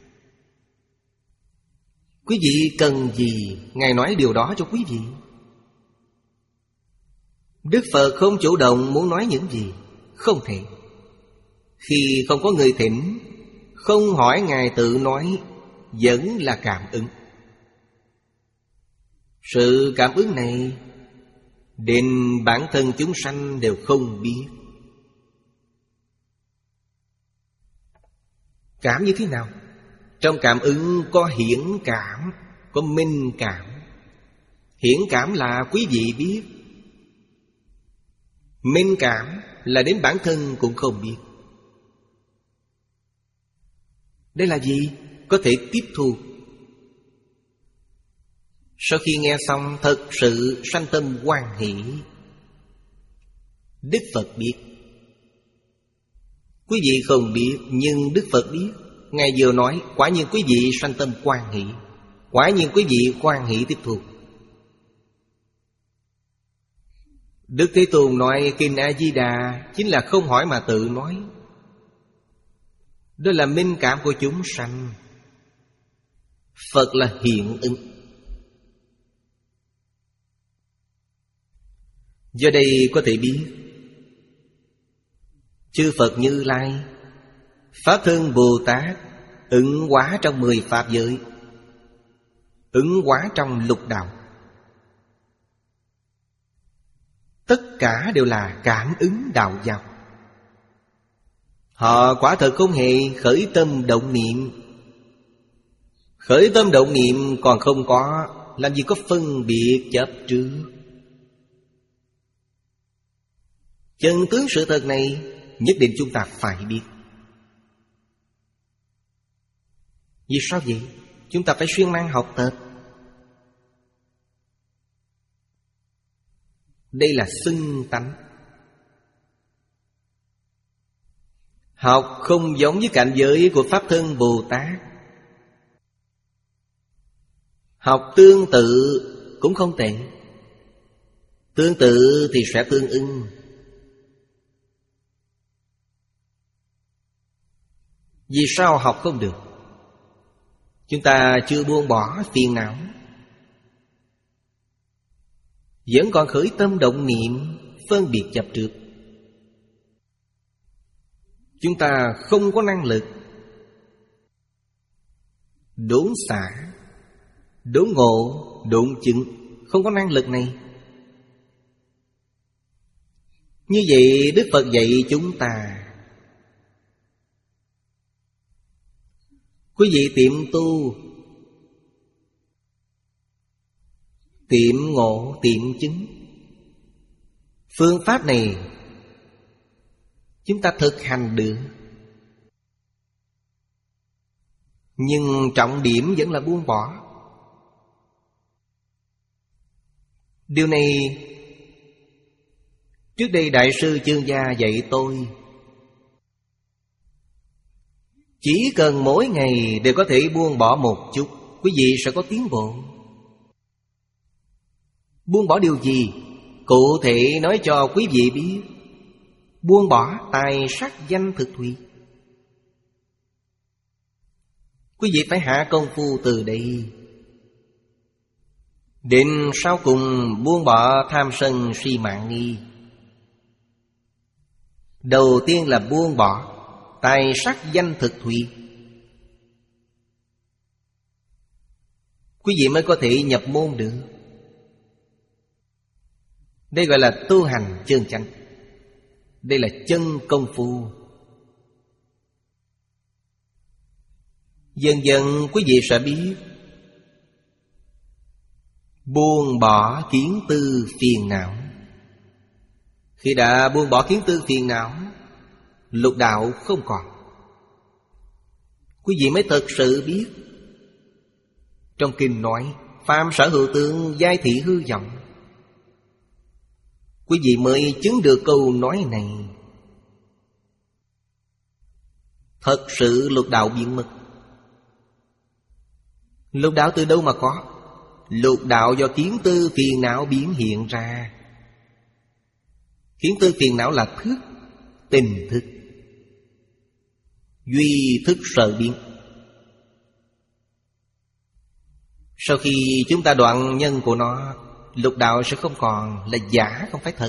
Quý vị cần gì, Ngài nói điều đó cho quý vị. Đức Phật không chủ động muốn nói những gì, không thể. Khi không có người thỉnh, không hỏi Ngài tự nói, vẫn là cảm ứng. Sự cảm ứng này đến bản thân chúng sanh đều không biết. Cảm như thế nào? Trong cảm ứng có hiển cảm, có minh cảm. Hiển cảm là quý vị biết, minh cảm là đến bản thân cũng không biết. Đây là gì? Có thể tiếp thu. Sau khi nghe xong thật sự sanh tâm hoan hỷ. Đức Phật biết, quý vị không biết, nhưng Đức Phật biết. Ngài vừa nói quả nhiên quý vị sanh tâm hoan hỷ, quả nhiên quý vị hoan hỷ tiếp thu. Đức Thế Tôn nói kinh A Di Đà chính là không hỏi mà tự nói. Đó là minh cảm của chúng sanh. Phật là hiện ứng. Do đây có thể biết chư Phật Như Lai, Pháp Thân Bồ Tát ứng hóa trong mười Pháp giới, ứng hóa trong lục đạo. Tất cả đều là cảm ứng đạo giao. Họ quả thật không hề khởi tâm động niệm. Khởi tâm động niệm còn không có, làm gì có phân biệt chấp trước. Chân tướng sự thật này nhất định chúng ta phải biết. Vì sao vậy? Chúng ta phải siêng năng học tập. Đây là xưng tánh. Học không giống với cảnh giới của Pháp Thân Bồ Tát. Học tương tự cũng không tệ. Tương tự thì sẽ tương ưng. Vì sao học không được? Chúng ta chưa buông bỏ phiền não, vẫn còn khởi tâm động niệm phân biệt chấp trước. Chúng ta không có năng lực đốn xả, đốn ngộ, đốn chứng. Không có năng lực này. Như vậy Đức Phật dạy chúng ta: quý vị tiệm tu, tiệm ngộ, tiệm chứng. Phương pháp này chúng ta thực hành được, nhưng trọng điểm vẫn là buông bỏ. Điều này trước đây Đại sư Chương Gia dạy tôi. Chỉ cần mỗi ngày đều có thể buông bỏ một chút, quý vị sẽ có tiến bộ. Buông bỏ điều gì? Cụ thể nói cho quý vị biết. Buông bỏ tài sắc danh thực thùy. Quý vị phải hạ công phu từ đây. Đến sau cùng buông bỏ tham sân si mạng nghi. Đầu tiên là buông bỏ tài sắc danh thực thùy, quý vị mới có thể nhập môn được. Đây gọi là tu hành chân chánh. Đây là chân công phu. Dần dần quý vị sẽ biết buông bỏ kiến tư phiền não. Khi đã buông bỏ kiến tư phiền não, lục đạo không còn. Quý vị mới thật sự biết. Trong kinh nói phàm sở hữu tướng, giai thị hư vọng. Quý vị mới chứng được câu nói này. Thật sự lục đạo biến mất. Lục đạo từ đâu mà có? Lục đạo do kiến tư phiền não biến hiện ra. Kiến tư phiền não là thức, tình thức. Duy thức sở biến. Sau khi chúng ta đoạn nhân của nó, lục đạo sẽ không còn, là giả không phải thật.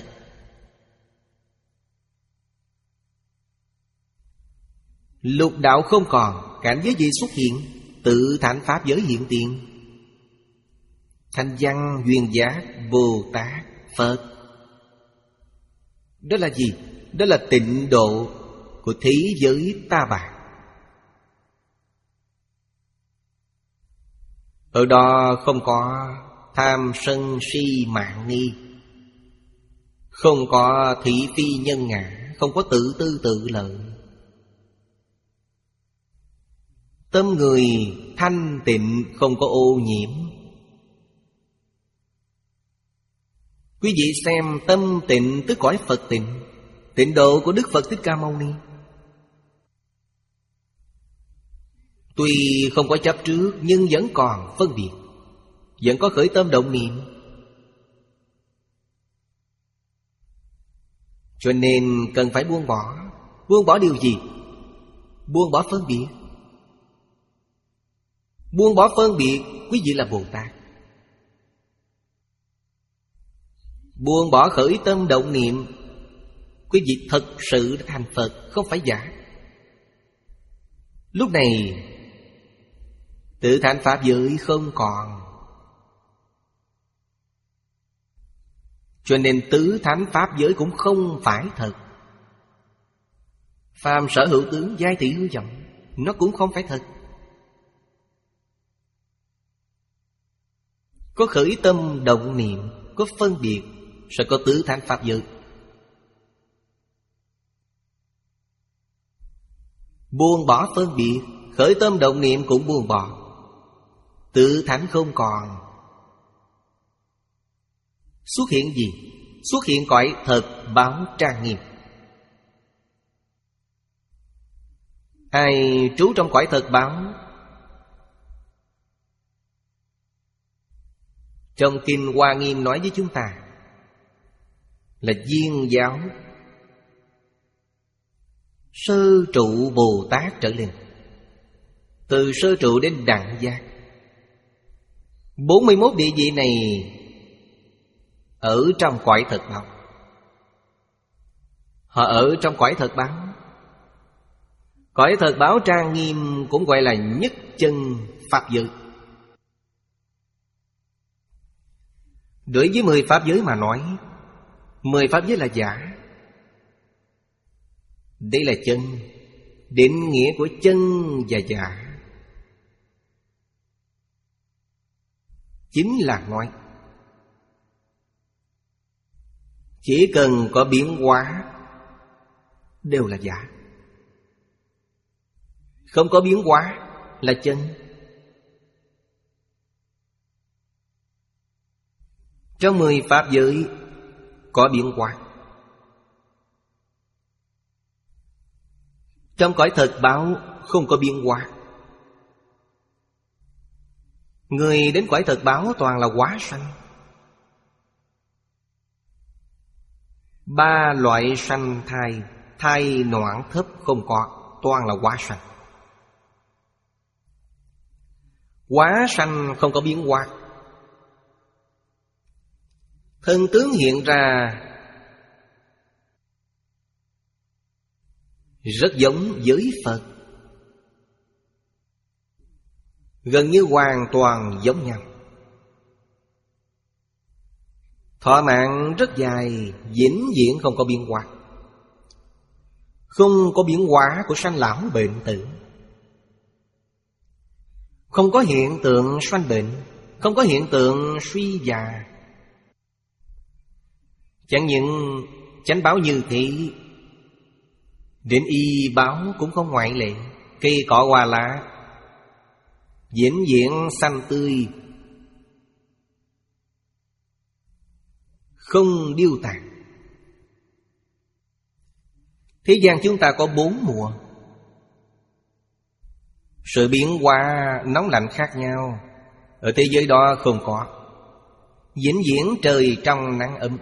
Lục đạo không còn, cảnh giới gì xuất hiện? Tự thành pháp giới hiện tiền. Thanh văn, duyên giác, Bồ Tát, Phật. Đó là gì? Đó là tịnh độ của thế giới ta bà. Ở đó không có tham sân si mạng nghi, không có thị phi nhân ngã, không có tự tư tự lợi. Tâm người thanh tịnh, không có ô nhiễm. Quý vị xem tâm tịnh tức cõi Phật tịnh, tịnh độ của Đức Phật Thích Ca Mâu Ni. Tuy không có chấp trước, nhưng vẫn còn phân biệt, vẫn có khởi tâm động niệm. Cho nên cần phải buông bỏ. Buông bỏ điều gì? Buông bỏ phân biệt. Buông bỏ phân biệt, quý vị là Bồ Tát. Buông bỏ khởi tâm động niệm, quý vị thật sự đã thành Phật, không phải giả. Lúc này tự thành pháp giới không còn. Cho nên tứ thánh pháp giới cũng không phải thật. Phàm sở hữu tướng, giai thị hư vọng, nó cũng không phải thật. Có khởi tâm động niệm, có phân biệt, sẽ có tứ thánh pháp giới. Buông bỏ phân biệt, khởi tâm động niệm cũng buông bỏ. Tự thánh không còn. Xuất hiện gì? Xuất hiện cõi thật báo trang nghiêm. Ai trú trong cõi thật báo? Trong Kinh Hoa Nghiêm nói với chúng ta là viên giáo sơ trụ Bồ Tát trở lên. Từ sơ trụ đến đẳng giác, bốn mươi mốt địa vị này ở trong cõi thật báo. Họ ở trong cõi thật báo. Cõi thật báo trang nghiêm cũng gọi là nhất chân pháp giới. Đối với mười pháp giới mà nói, mười pháp giới là giả. Đây là chân. Định nghĩa của chân và giả chính là nói chỉ cần có biến hóa đều là giả. Không có biến hóa là chân. Trong mười pháp giới có biến hóa. Trong cõi thật báo không có biến hóa. Người đến cõi thật báo toàn là hóa sanh. Ba loại sanh thai, thai noãn thấp không có, toàn là hóa sanh. Hóa sanh không có biến hóa. Thân tướng hiện ra rất giống với Phật, gần như hoàn toàn giống nhau. Thọ mạng rất dài, vĩnh viễn không có biến hóa. Không có biến hóa của sanh lão bệnh tử. Không có hiện tượng sanh bệnh. Không có hiện tượng suy già. Chẳng những chánh báo như thế, đến y báo cũng không ngoại lệ. Cây cỏ hoa lá vĩnh viễn xanh tươi, không điêu tàn. Thế gian chúng ta có bốn mùa. Sự biến hóa nóng lạnh khác nhau. Ở thế giới đó không có. Vĩnh viễn trời trong nắng ấm.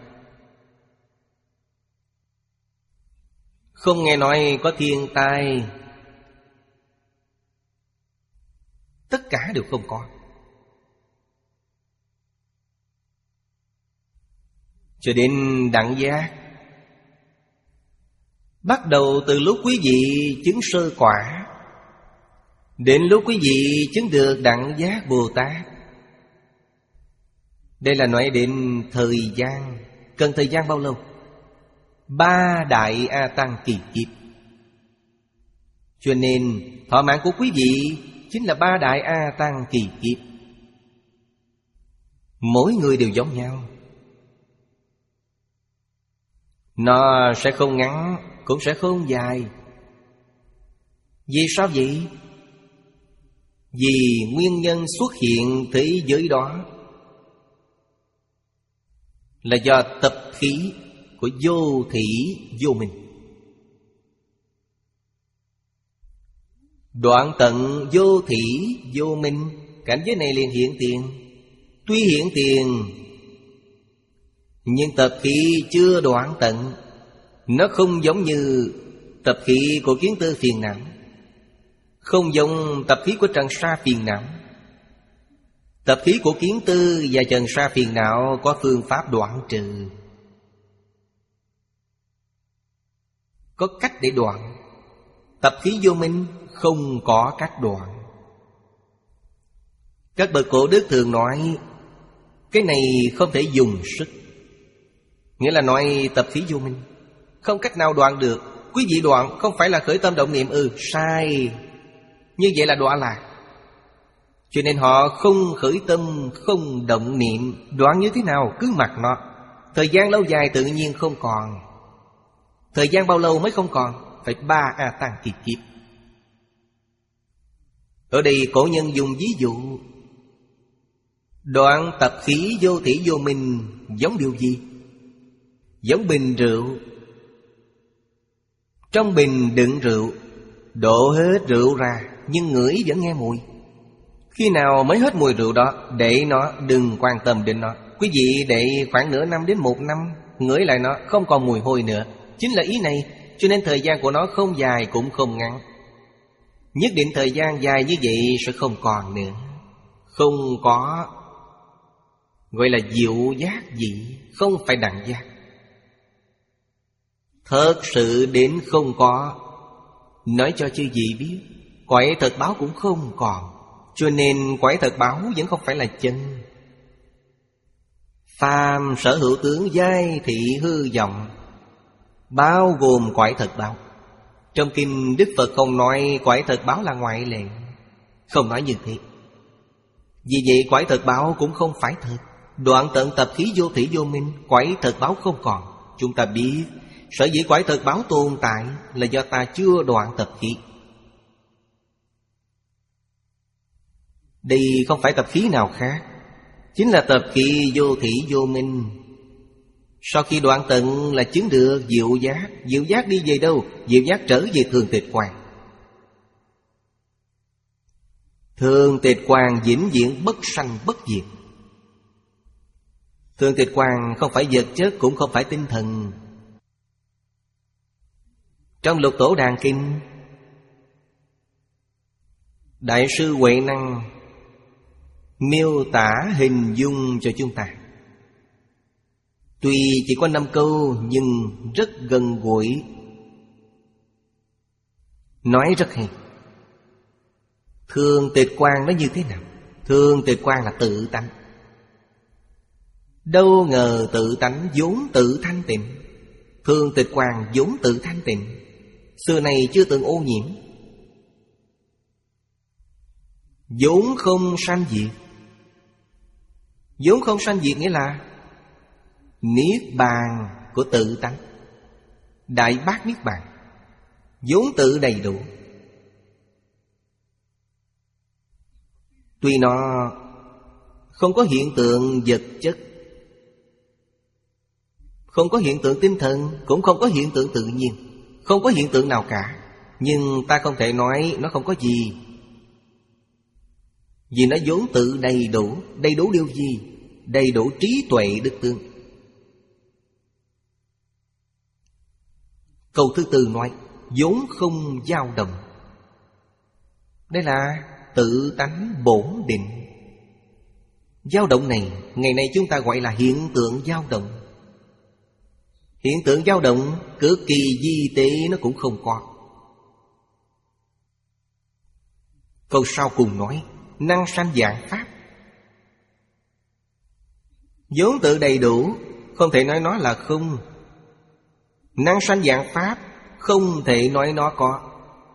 Không nghe nói có thiên tai. Tất cả đều không có. Cho đến đẳng giác, bắt đầu từ lúc quý vị chứng sơ quả đến lúc quý vị chứng được đẳng giác Bồ Tát. Đây là nói đến thời gian. Cần thời gian bao lâu? Ba đại A Tăng kỳ kiếp. Cho nên thọ mạng của quý vị chính là ba đại A Tăng kỳ kiếp. Mỗi người đều giống nhau. Nó sẽ không ngắn, cũng sẽ không dài. Vì sao vậy? Vì nguyên nhân xuất hiện thế giới đó là do tập khí của vô thỉ vô minh. Đoạn tận vô thỉ vô minh, cảnh giới này liền hiện tiền. Tuy hiện tiền, nhưng tập khí chưa đoạn tận. Nó không giống như tập khí của kiến tư phiền não, không giống tập khí của trần sa phiền não. Tập khí của kiến tư và trần sa phiền não có phương pháp đoạn trừ, có cách để đoạn. Tập khí vô minh không có cách đoạn. Các bậc cổ đức thường nói cái này không thể dùng sức, nghĩa là nói tập khí vô minh không cách nào đoạn được. Quý vị đoạn không phải là khởi tâm động niệm. Ừ, sai. Như vậy là đọa lạc. Cho nên họ không khởi tâm, không động niệm. Đoạn như thế nào? Cứ mặc nó. Thời gian lâu dài tự nhiên không còn. Thời gian bao lâu mới không còn? Phải ba A Tăng kỳ kiếp. Ở đây cổ nhân dùng ví dụ đoạn tập khí vô thỉ vô minh giống điều gì? Giống bình rượu. Trong bình đựng rượu, đổ hết rượu ra, nhưng ngửi vẫn nghe mùi. Khi nào mới hết mùi rượu đó, để nó, đừng quan tâm đến nó. Quý vị để khoảng nửa năm đến một năm, ngửi lại nó không còn mùi hôi nữa. Chính là ý này. Cho nên thời gian của nó không dài cũng không ngắn. Nhất định thời gian dài như vậy sẽ không còn nữa. Không có, gọi là diệu giác gì, không phải đẳng giác. Thật sự đến không có. Nói cho chư vị biết, cõi thật báo cũng không còn. Cho nên cõi thật báo vẫn không phải là chân. Phàm sở hữu tướng giai thị hư vọng, bao gồm cõi thật báo. Trong kinh Đức Phật không nói cõi thật báo là ngoại lệ, không nói như thế. Vì vậy cõi thật báo cũng không phải thật. Đoạn tận tập khí vô thủy vô minh, cõi thật báo không còn. Chúng ta biết sở dĩ cõi thật báo tồn tại là do ta chưa đoạn tập khí. Đây không phải tập khí nào khác, chính là tập khí vô thủy vô minh. Sau khi đoạn tận là chứng được diệu giác. Diệu giác đi về đâu? Diệu giác trở về thường tịch quang. Thường tịch quang vĩnh viễn bất sanh bất diệt. Thường tịch quang không phải vật chất, cũng không phải tinh thần. Trong Lục Tổ Đàn Kinh, Đại sư Huệ Năng miêu tả hình dung cho chúng ta. Tuy chỉ có năm câu nhưng rất gần gũi, nói rất hay. Thường tịch quang nó như thế nào? Thường tịch quang là tự tánh. Đâu ngờ tự tánh vốn tự thanh tịnh. Thường tịch quang vốn tự thanh tịnh, xưa này chưa từng ô nhiễm, vốn không sanh diệt. Vốn không sanh diệt nghĩa là niết bàn của tự tánh. Đại bát niết bàn vốn tự đầy đủ. Tuy nó không có hiện tượng vật chất, không có hiện tượng tinh thần, cũng không có hiện tượng tự nhiên, không có hiện tượng nào cả. Nhưng ta không thể nói nó không có gì, vì nó vốn tự đầy đủ. Đầy đủ điều gì? Đầy đủ trí tuệ đức tương. Câu thứ tư nói vốn không dao động. Đây là tự tánh bổn định. Dao động này, ngày nay chúng ta gọi là hiện tượng dao động. Hiện tượng dao động cực kỳ vi tế nó cũng không có. Câu sau cùng nói năng sanh vạn pháp. Vốn tự đầy đủ, không thể nói nó là không. Năng sanh vạn pháp, không thể nói nó có.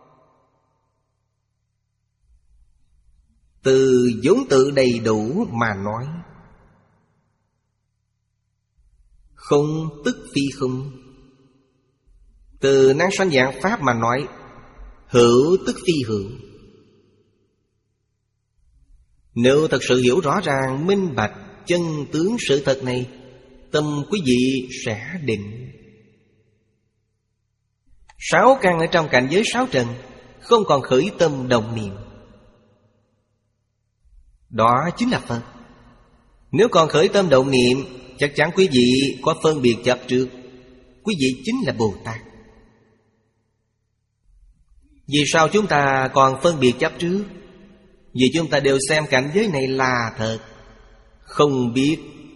Từ vốn tự đầy đủ mà nói, không tức phi không. Từ năng sanh vạn pháp mà nói, hữu tức phi hữu. Nếu thật sự hiểu rõ ràng, minh bạch chân tướng sự thật này, tâm quý vị sẽ định. Sáu căn ở trong cảnh giới sáu trần, không còn khởi tâm động niệm. Đó chính là Phật. Nếu còn khởi tâm động niệm, chắc chắn quý vị có phân biệt chấp trước. Quý vị chính là Bồ Tát. Vì sao chúng ta còn phân biệt chấp trước? Vì chúng ta đều xem cảnh giới này là thật, không biết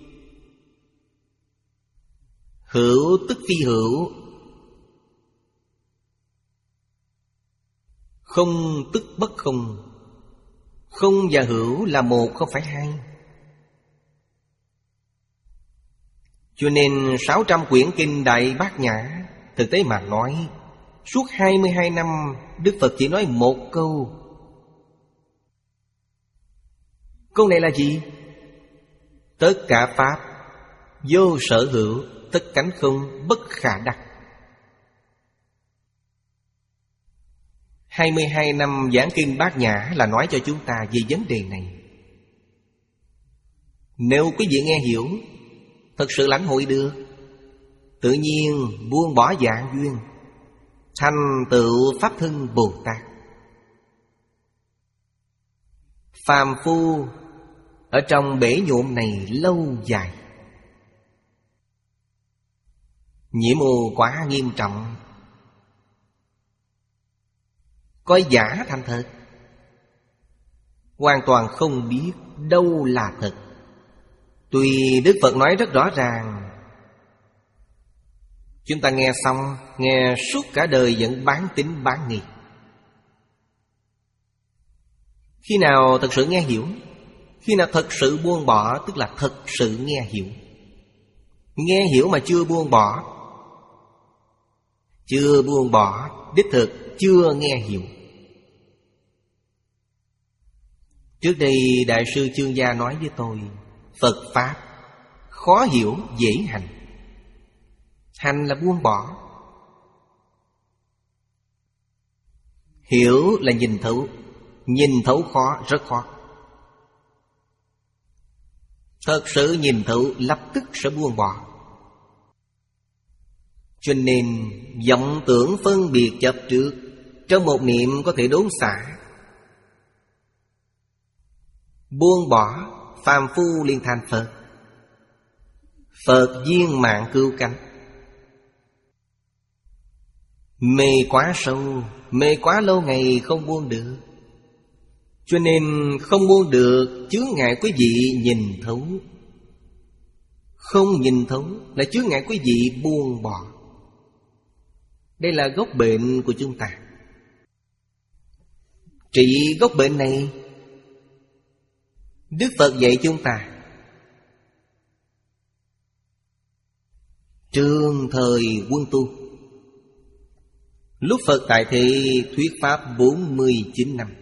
hữu tức phi hữu, không tức bất không. Không và hữu là một, không phải hai. Cho nên sáu trăm quyển kinh Đại Bát Nhã, thực tế mà nói, suốt hai mươi hai năm Đức Phật chỉ nói một câu. Câu này là gì? Tất cả pháp vô sở hữu, tất cánh không, bất khả đắc. Hai mươi hai năm giảng kinh Bát Nhã là nói cho chúng ta về vấn đề này. Nếu quý vị nghe hiểu, thật sự lãnh hội được, tự nhiên buông bỏ dạng duyên, thành tựu pháp thân Bồ Tát. Phàm phu ở trong bể nhuộm này lâu dài, nhiễm ô quá nghiêm trọng, coi giả thành thật, hoàn toàn không biết đâu là thật. Tuy Đức Phật nói rất rõ ràng, chúng ta nghe xong, nghe suốt cả đời vẫn bán tín bán nghi. Khi nào thật sự nghe hiểu? Khi nào thật sự buông bỏ, tức là thật sự nghe hiểu. Nghe hiểu mà chưa buông bỏ, chưa buông bỏ, đích thực chưa nghe hiểu. Trước đây Đại sư Chương Gia nói với tôi, Phật Pháp khó hiểu dễ hành. Hành là buông bỏ, hiểu là nhìn thấu. Nhìn thấu khó, rất khó. Thật sự nhìn thấu lập tức sẽ buông bỏ. Cho nên vọng tưởng phân biệt chấp trước trong một niệm có thể đốn xả. Buông bỏ, phàm phu liền thành Phật. Phật viên mạng cứu cánh. Mê quá sâu, mê quá lâu ngày không buông được. Cho nên không buông được chướng ngại quý vị nhìn thấu. Không nhìn thấu là chướng ngại quý vị buông bỏ. Đây là gốc bệnh của chúng ta. Trị gốc bệnh này, Đức Phật dạy chúng ta trường thời quân tu. Lúc Phật tại thế thuyết pháp bốn mươi chín năm.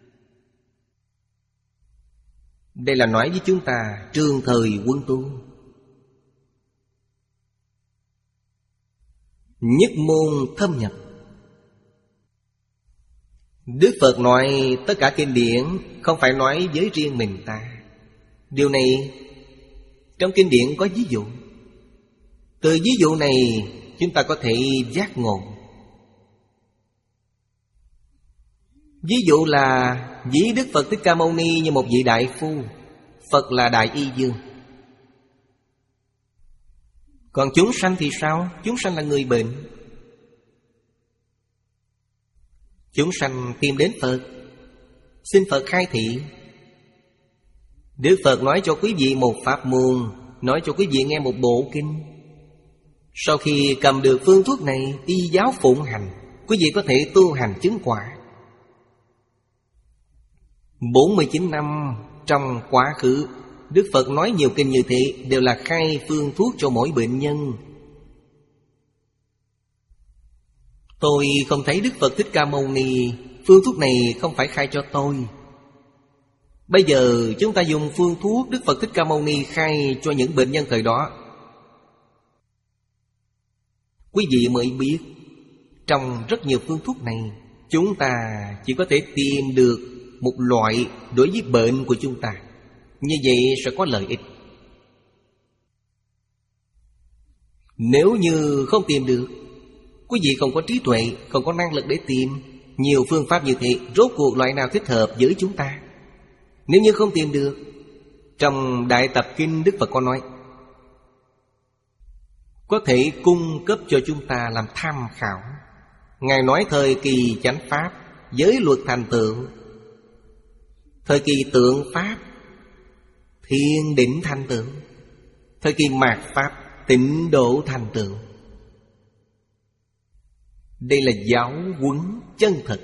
Đây là nói với chúng ta trường thời quân tu. Nhất môn thâm nhập. Đức Phật nói tất cả kinh điển không phải nói với riêng mình ta. Điều này trong kinh điển có ví dụ. Từ ví dụ này chúng ta có thể giác ngộ. Ví dụ là ví Đức Phật Thích Ca Mâu Ni như một vị đại phu, Phật là Đại Y Dương. Còn chúng sanh thì sao? Chúng sanh là người bệnh. Chúng sanh tìm đến Phật, xin Phật khai thị. Đức Phật nói cho quý vị một pháp môn, nói cho quý vị nghe một bộ kinh. Sau khi cầm được phương thuốc này, y giáo phụng hành, quý vị có thể tu hành chứng quả. Bốn mươi chín năm trong quá khứ, Đức Phật nói nhiều kinh như thế đều là khai phương thuốc cho mỗi bệnh nhân. Tôi không thấy Đức Phật Thích Ca Mâu Ni phương thuốc này không phải khai cho tôi. Bây giờ chúng ta dùng phương thuốc Đức Phật Thích Ca Mâu Ni khai cho những bệnh nhân thời đó. Quý vị mới biết, trong rất nhiều phương thuốc này, chúng ta chỉ có thể tìm được một loại đối với bệnh của chúng ta. Như vậy sẽ có lợi ích. Nếu như không tìm được, quý vị không có trí tuệ, không có năng lực để tìm nhiều phương pháp như thế, rốt cuộc loại nào thích hợp với chúng ta? Nếu như không tìm được, trong Đại Tập Kinh Đức Phật có nói, có thể cung cấp cho chúng ta làm tham khảo. Ngài nói thời kỳ chánh pháp, giới luật thành tựu. Thời kỳ tượng pháp, thiên định thành tựu. Thời kỳ mạt pháp, tịnh độ thành tựu. Đây là giáo huấn chân thực.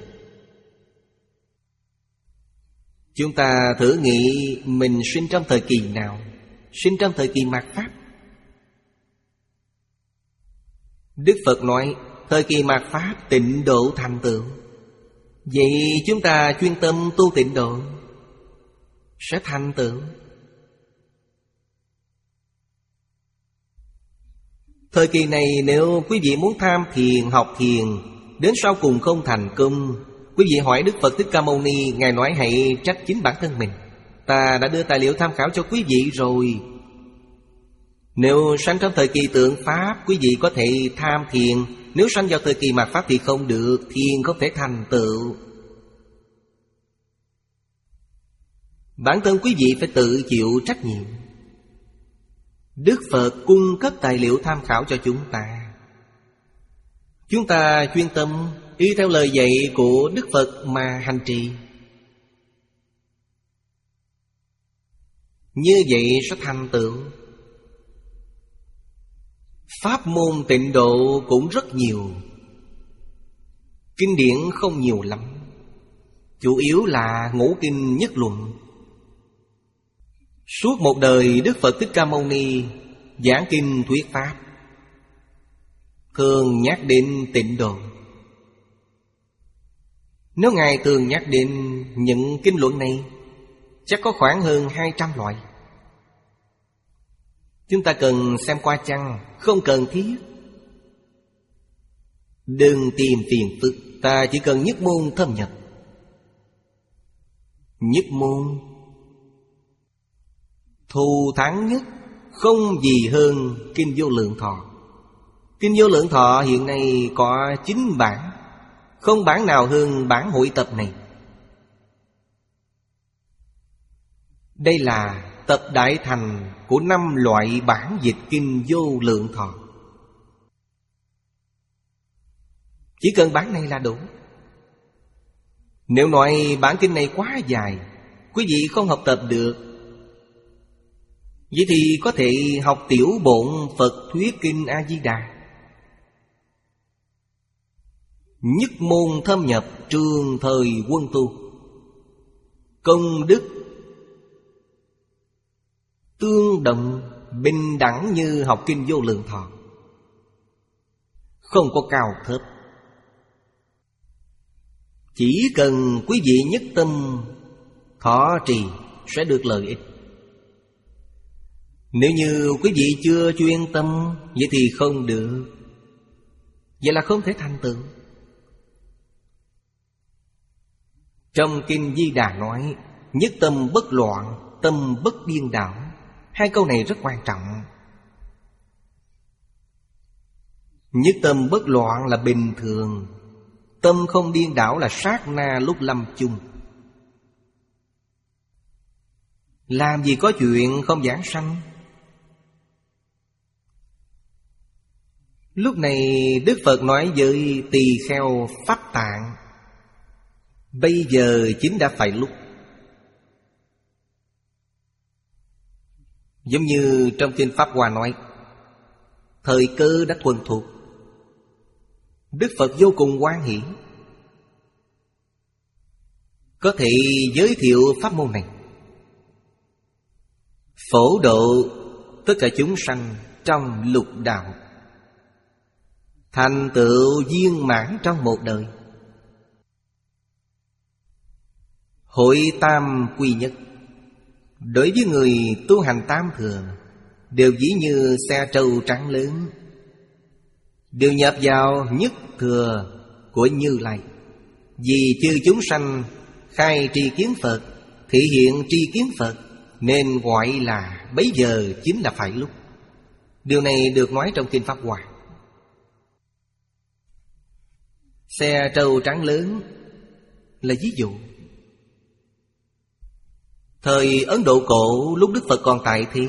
Chúng ta thử nghĩ mình sinh trong thời kỳ nào? Sinh trong thời kỳ mạt pháp. Đức Phật nói thời kỳ mạt pháp tịnh độ thành tựu. Vậy chúng ta chuyên tâm tu tịnh độ sẽ thành tựu. Thời kỳ này nếu quý vị muốn tham thiền, học thiền, đến sau cùng không thành công, quý vị hỏi Đức Phật Thích Ca Mâu Ni, Ngài nói hãy trách chính bản thân mình. Ta đã đưa tài liệu tham khảo cho quý vị rồi. Nếu sanh trong thời kỳ tượng pháp, quý vị có thể tham thiền. Nếu sanh vào thời kỳ mạt pháp thì không được, thiền không thể thành tựu. Bản thân quý vị phải tự chịu trách nhiệm. Đức Phật cung cấp tài liệu tham khảo cho chúng ta. Chúng ta chuyên tâm y theo lời dạy của Đức Phật mà hành trì. Như vậy sẽ thành tựu. Pháp môn tịnh độ cũng rất nhiều. Kinh điển không nhiều lắm, chủ yếu là ngũ kinh nhất luận. Suốt một đời Đức Phật Thích Ca Mâu Ni giảng kinh thuyết pháp, thường nhắc đến tịnh độ. Nếu Ngài thường nhắc đến những kinh luận này, chắc có khoảng hơn hai trăm loại. Chúng ta cần xem qua chăng? Không cần thiết. Đừng tìm phiền phức, ta chỉ cần nhất môn thâm nhập. Nhất môn thù thắng nhất không gì hơn Kinh Vô Lượng Thọ. Kinh Vô Lượng Thọ hiện nay có chín bản, không bản nào hơn bản hội tập này. Đây là tập đại thành của năm loại bản dịch Kinh Vô Lượng Thọ. Chỉ cần bản này là đủ. Nếu nói bản kinh này quá dài, quý vị không học tập được, vậy thì có thể học tiểu bổn Phật Thuyết Kinh A-di-đà. Nhất môn thâm nhập, trường thời quân tu. Công đức tương đồng, bình đẳng như học Kinh Vô Lượng Thọ, không có cao thấp. Chỉ cần quý vị nhất tâm thọ trì sẽ được lợi ích. Nếu như quý vị chưa chuyên tâm, vậy thì không được. Vậy là không thể thành tựu. Trong Kinh Di Đà nói: nhất tâm bất loạn, tâm bất điên đảo. Hai câu này rất quan trọng. Nhất tâm bất loạn là bình thường, tâm không điên đảo là sát na lúc lâm chung. Làm gì có chuyện không giảng sanh. Lúc này Đức Phật nói với tỳ kheo Pháp Tạng: bây giờ chính đã phải lúc. Giống như trong Kinh Pháp Hoa nói, thời cơ đã thuần thuộc. Đức Phật vô cùng hoan hỷ, có thể giới thiệu pháp môn này, phổ độ tất cả chúng sanh trong lục đạo, thành tựu viên mãn trong một đời. Hội tam quy nhất, đối với người tu hành tam thừa, đều ví như xe trâu trắng lớn, đều nhập vào nhất thừa của Như Lai. Vì chư chúng sanh khai tri kiến Phật, thể hiện tri kiến Phật, nên gọi là bấy giờ chính là phải lúc. Điều này được nói trong Kinh Pháp Hoa. Xe trâu trắng lớn là ví dụ. Thời Ấn Độ cổ, lúc Đức Phật còn tại thế,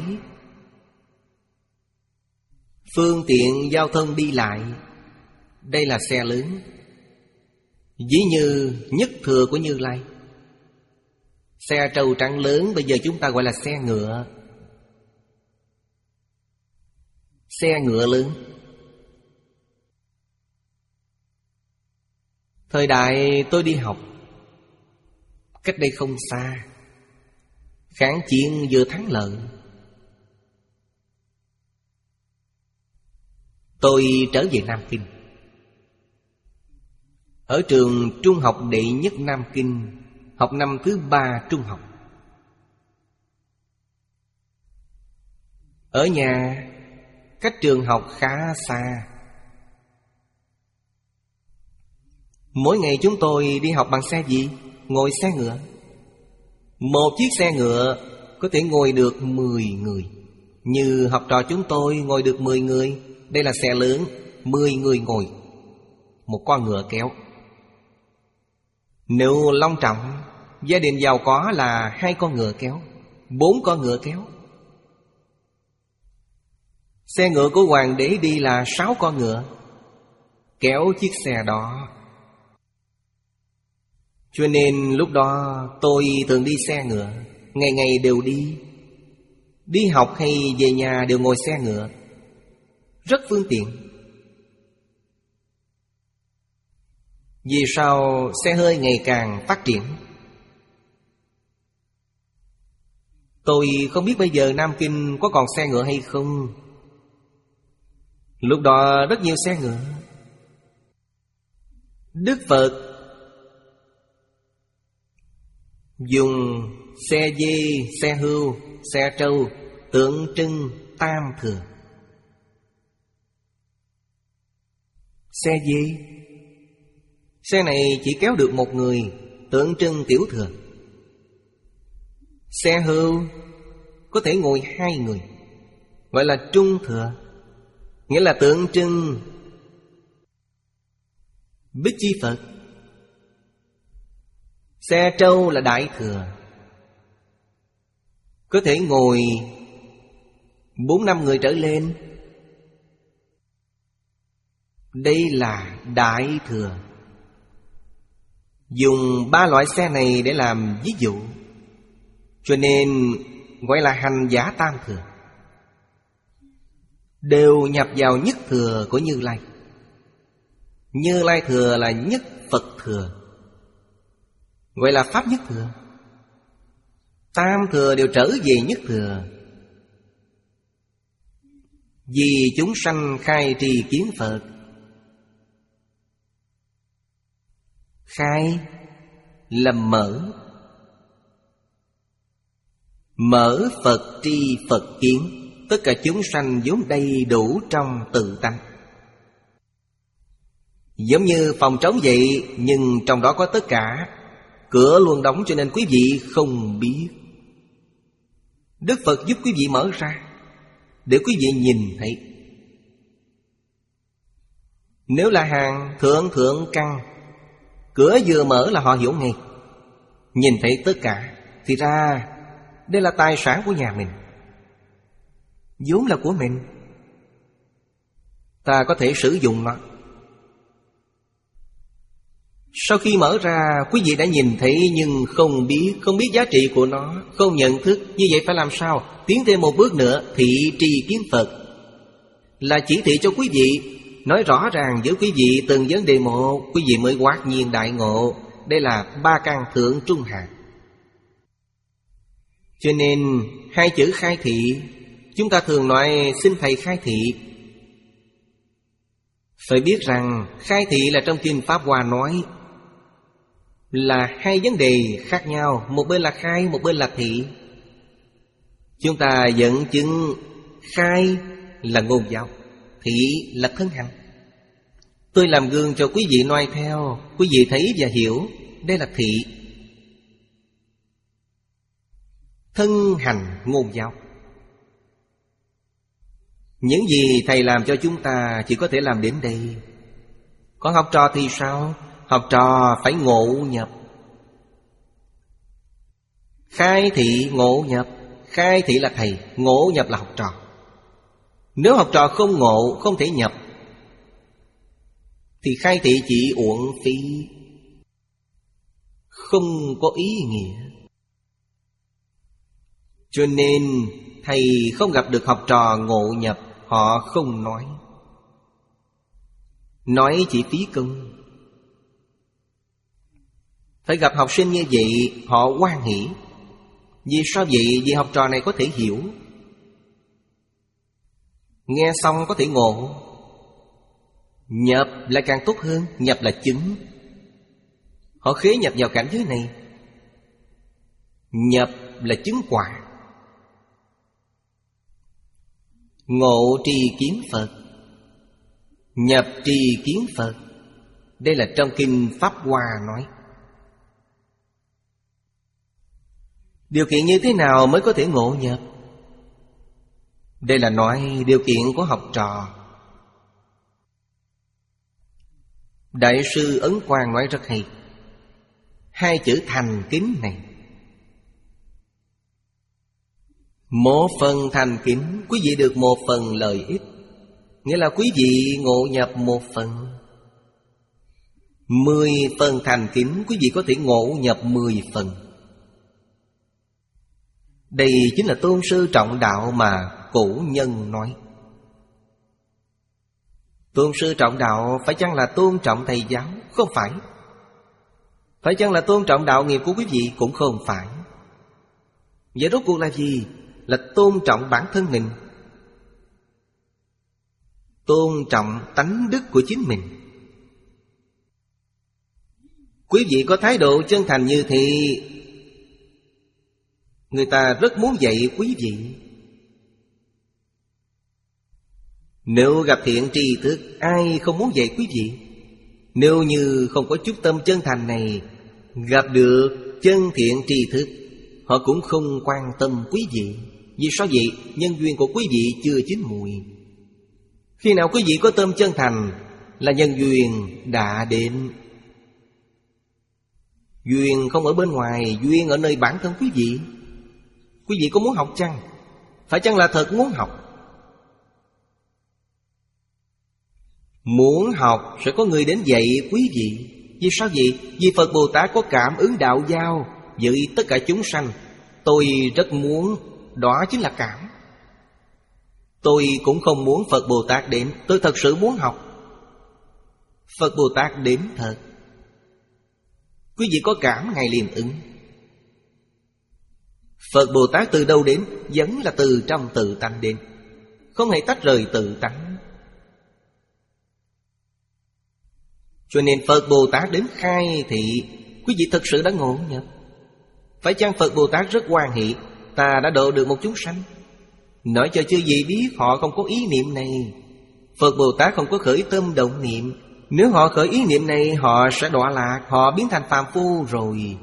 phương tiện giao thông đi lại, đây là xe lớn, ví như nhất thừa của Như Lai. Xe trâu trắng lớn bây giờ chúng ta gọi là xe ngựa. Xe ngựa lớn. Thời đại tôi đi học, cách đây không xa, kháng chiến vừa thắng lợi, tôi trở về Nam Kinh. Ở trường trung học đệ nhất Nam Kinh, học năm thứ ba trung học. Ở nhà cách trường học khá xa. Mỗi ngày chúng tôi đi học bằng xe gì? Ngồi xe ngựa. Một chiếc xe ngựa có thể ngồi được mười người. Như học trò chúng tôi ngồi được mười người. Đây là xe lớn, mười người ngồi, một con ngựa kéo. Nếu long trọng Gia đình giàu có là hai con ngựa kéo, bốn con ngựa kéo. Xe ngựa của hoàng đế đi là sáu con ngựa kéo chiếc xe đó. Cho nên lúc đó tôi thường đi xe ngựa, ngày ngày đều đi. Đi học hay về nhà đều ngồi xe ngựa, rất phương tiện. Vì sao xe hơi ngày càng phát triển? Tôi không biết bây giờ Nam Kinh có còn xe ngựa hay không. Lúc đó rất nhiều xe ngựa. Đức Phật dùng xe dê, xe hươu, xe trâu tượng trưng tam thừa. Xe dê, xe này chỉ kéo được một người, tượng trưng tiểu thừa. Xe hươu có thể ngồi hai người, gọi là trung thừa, nghĩa là tượng trưng Bích Chi Phật. Xe trâu là đại thừa, có thể ngồi bốn năm người trở lên. Đây là đại thừa. Dùng ba loại xe này để làm ví dụ, cho nên gọi là hành giả tam thừa, đều nhập vào nhất thừa của Như Lai. Như Lai thừa là nhất Phật thừa, gọi là pháp nhất thừa. Tam thừa đều trở về nhất thừa. Vì chúng sanh khai trì kiến Phật. Khai là mở, mở Phật tri Phật kiến. Tất cả chúng sanh vốn đầy đủ trong tự tánh. Giống như phòng trống vậy, nhưng trong đó có tất cả. Cửa luôn đóng cho nên quý vị không biết. Đức Phật giúp quý vị mở ra để quý vị nhìn thấy. Nếu là hàng thượng thượng căn, cửa vừa mở là họ hiểu ngay, nhìn thấy tất cả. Thì ra đây là tài sản của nhà mình, vốn là của mình, ta có thể sử dụng nó. Sau khi mở ra, quý vị đã nhìn thấy nhưng không biết, không biết giá trị của nó, không nhận thức. Như vậy phải làm sao? Tiến thêm một bước nữa, thị trì kiến Phật, là chỉ thị cho quý vị, nói rõ ràng với quý vị từng vấn đề một, quý vị mới quát nhiên đại ngộ. Đây là ba căn thượng trung hạ. Cho nên hai chữ khai thị, chúng ta thường nói xin thầy khai thị. Phải biết rằng khai thị là trong Kinh Pháp Hoa nói là hai vấn đề khác nhau. Một bên là khai, một bên là thị. Chúng ta dẫn chứng khai là ngôn giáo, thị là thân hành. Tôi làm gương cho quý vị noi theo, quý vị thấy và hiểu. Đây là thị. Thân hành ngôn giáo. Những gì thầy làm cho chúng ta chỉ có thể làm đến đây. Còn học trò thì sao? Học trò phải ngộ nhập. Khai thị ngộ nhập. Khai thị là thầy, ngộ nhập là học trò. Nếu học trò không ngộ, không thể nhập, thì khai thị chỉ uổng phí, không có ý nghĩa. Cho nên thầy không gặp được học trò ngộ nhập, họ không nói. Nói chỉ phí công. Phải gặp học sinh như vậy, họ hoan hỷ. Vì sao vậy? Vì học trò này có thể hiểu, nghe xong có thể ngộ. Nhập lại càng tốt hơn. Nhập là chứng. Họ khế nhập vào cảnh giới này. Nhập là chứng quả. Ngộ trì kiến Phật, nhập trì kiến Phật. Đây là trong Kinh Pháp Hoa nói. Điều kiện như thế nào mới có thể ngộ nhập? Đây là nói điều kiện của học trò. Đại sư Ấn Quang nói rất hay. hai chữ thành kính này. Một phần thành kính, quý vị được một phần lợi ích. Nghĩa là quý vị ngộ nhập một phần. Mười phần thành kính, quý vị có thể ngộ nhập mười phần. Đây chính là tôn sư trọng đạo mà cổ nhân nói. Tôn sư trọng đạo phải chăng là tôn trọng thầy giáo? Không phải. Phải chăng là tôn trọng đạo nghiệp của quý vị? Cũng không phải. Vậy rốt cuộc là gì? Là tôn trọng bản thân mình, tôn trọng tánh đức của chính mình. Quý vị có thái độ chân thành như thì người ta rất muốn dạy quý vị. Nếu gặp thiện tri thức, ai không muốn dạy quý vị? Nếu như không có chút tâm chân thành này, gặp được chân thiện tri thức, họ cũng không quan tâm quý vị. Vì sao vậy? Nhân duyên của quý vị chưa chín mùi. Khi nào quý vị có tâm chân thành là nhân duyên đã đến. Duyên không ở bên ngoài, duyên ở nơi bản thân quý vị. Quý vị có muốn học chăng? Phải chăng là thật muốn học? Muốn học sẽ có người đến dạy quý vị. Vì sao vậy? Vì Phật Bồ Tát có cảm ứng đạo giao với tất cả chúng sanh. Tôi rất muốn, đó chính là cảm. Tôi cũng không muốn Phật Bồ Tát đến, tôi thật sự muốn học. Phật Bồ Tát đến thật. Quý vị có cảm, Ngài liền ứng. Phật Bồ Tát từ đâu đến? Vẫn là từ trong tự tánh đến, không hề tách rời tự tánh. Cho nên Phật Bồ Tát đến khai thị, quý vị thật sự đã ngộ nhập. Phải chăng Phật Bồ Tát rất hoan hỷ, ta đã độ được một chúng sanh? Nói cho chư vị biết họ không có ý niệm này. Phật Bồ Tát không có khởi tâm động niệm. Nếu họ khởi ý niệm này, họ sẽ đọa lạc, họ biến thành phàm phu rồi.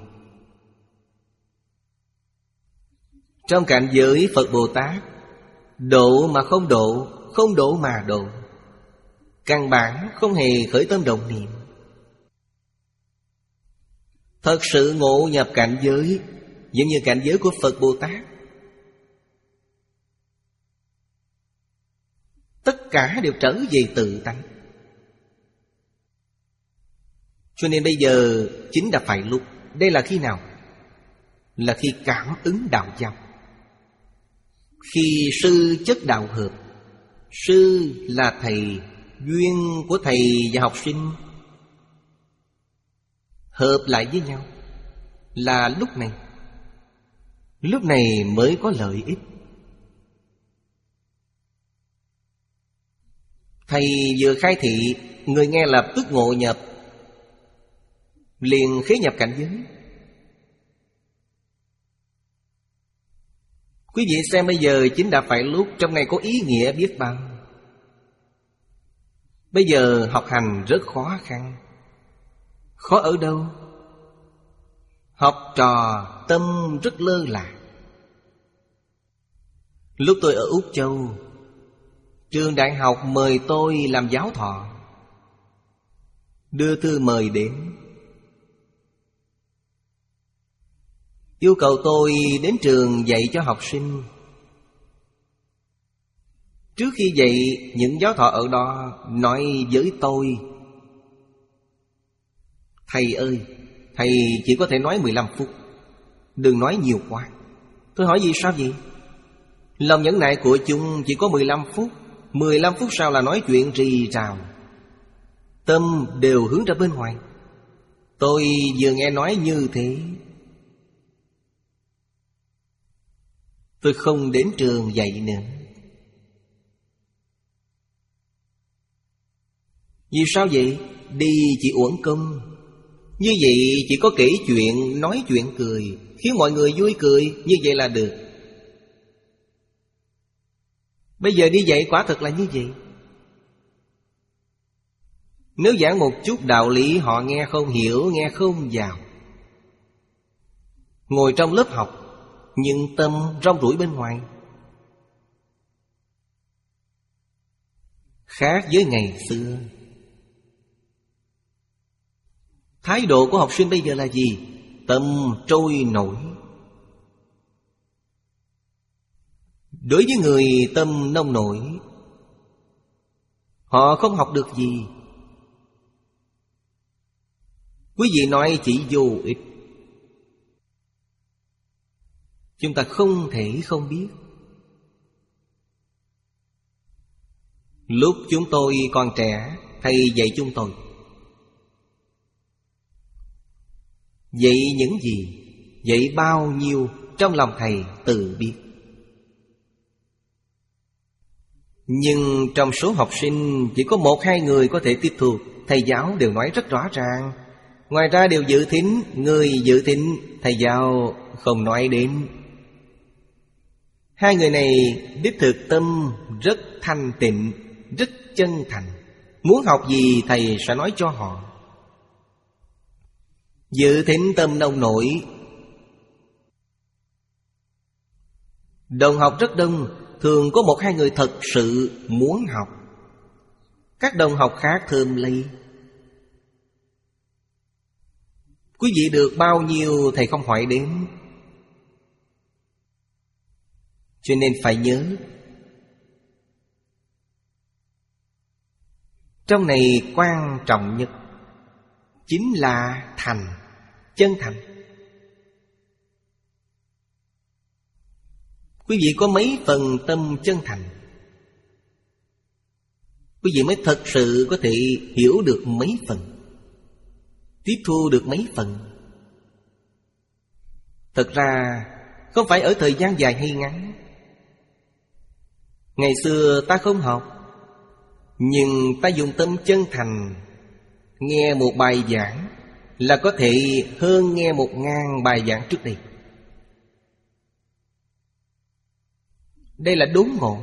Trong cảnh giới Phật Bồ Tát, độ mà không độ, không độ mà độ, căn bản không hề khởi tâm động niệm. Thật sự ngộ nhập cảnh giới giống như cảnh giới của Phật Bồ Tát. Tất cả đều trở về tự tánh. Cho nên bây giờ chính là phải lúc. Đây là khi nào? Là khi cảm ứng đạo giao, khi sư chất đạo hợp. Sư là thầy, duyên của thầy và học sinh hợp lại với nhau. Là lúc này. Lúc này mới có lợi ích. Thầy vừa khai thị, người nghe lập tức ngộ nhập, liền khế nhập cảnh giới. Quý vị xem bây giờ chính đã phải lúc, trong này có ý nghĩa biết bao. Bây giờ học hành rất khó khăn. Khó ở đâu? Học trò tâm rất lơ là. Lúc tôi ở Úc Châu, trường đại học mời tôi làm giáo thọ, đưa thư mời đến, yêu cầu tôi đến trường dạy cho học sinh. Trước khi dạy, những giáo thọ ở đó nói với tôi: thầy ơi, thầy chỉ có thể nói mười lăm phút, đừng nói nhiều quá. Tôi hỏi vì sao vậy? Lòng nhẫn nại của chúng chỉ có mười lăm phút. Mười lăm phút sau là nói chuyện rì rào, tâm đều hướng ra bên ngoài. Tôi vừa nghe nói như thế, tôi không đến trường dạy nữa. Vì sao vậy? Đi chỉ uổng công. Như vậy chỉ có kể chuyện, nói chuyện cười, khiến mọi người vui cười, như vậy là được. Bây giờ đi dạy quả thực là như vậy. Nếu giảng một chút đạo lý họ nghe không hiểu, nghe không vào. Ngồi trong lớp học nhưng tâm rong ruổi bên ngoài. Khác với ngày xưa. Thái độ của học sinh bây giờ là gì? tâm trôi nổi. Đối với người tâm nông nổi, họ không học được gì. Quý vị nói chỉ vô ích, chúng ta không thể không biết. Lúc chúng tôi còn trẻ, thầy dạy chúng tôi. Dạy những gì? Dạy bao nhiêu trong lòng thầy tự biết. Nhưng trong số học sinh chỉ có một hai người có thể tiếp thu. Thầy giáo đều nói rất rõ ràng. Ngoài ra đều dự thính. Người dự thính thầy giáo không nói đến. Hai người này đích thực tâm rất thanh tịnh, rất chân thành. Muốn học gì thầy sẽ nói cho họ. Dự thính tâm nông nổi. Đồng học rất đông, thường có một hai người thật sự muốn học. Các đồng học khác thơm lây. Quý vị được bao nhiêu thầy không hỏi đến. Cho nên phải nhớ, trong này quan trọng nhất chính là thành, chân thành. Quý vị có mấy phần tâm chân thành, quý vị mới thật sự có thể hiểu được mấy phần, tiếp thu được mấy phần. Thật ra không phải ở thời gian dài hay ngắn. Ngày xưa ta không học, nhưng ta dùng tâm chân thành, nghe một bài giảng là có thể hơn nghe một ngàn bài giảng trước đây. Đây là đốn ngộ.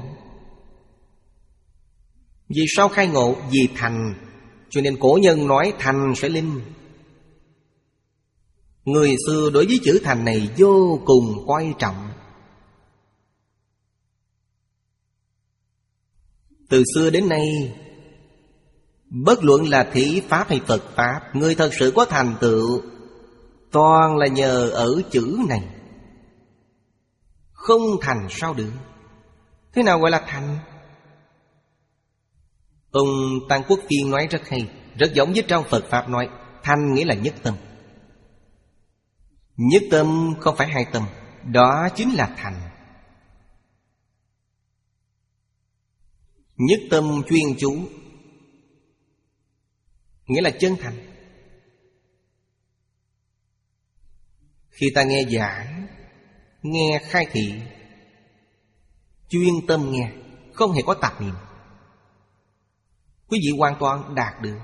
Vì sao khai ngộ? Vì thành. Cho nên cổ nhân nói thành sẽ linh. Người xưa đối với chữ thành này vô cùng quan trọng. Từ xưa đến nay, bất luận là thị Pháp hay Phật Pháp, người thật sự có thành tựu toàn là nhờ ở chữ này. Không thành sao được? Thế nào gọi là thành? Ông Tăng Quốc Phiên nói rất hay, rất giống với trong Phật Pháp nói, thành nghĩa là nhất tâm. Nhất tâm không phải hai tâm, đó chính là thành. Nhất tâm chuyên chú nghĩa là chân thành. Khi ta nghe giảng, nghe khai thị, chuyên tâm nghe, không hề có tạp niệm, quý vị hoàn toàn đạt được.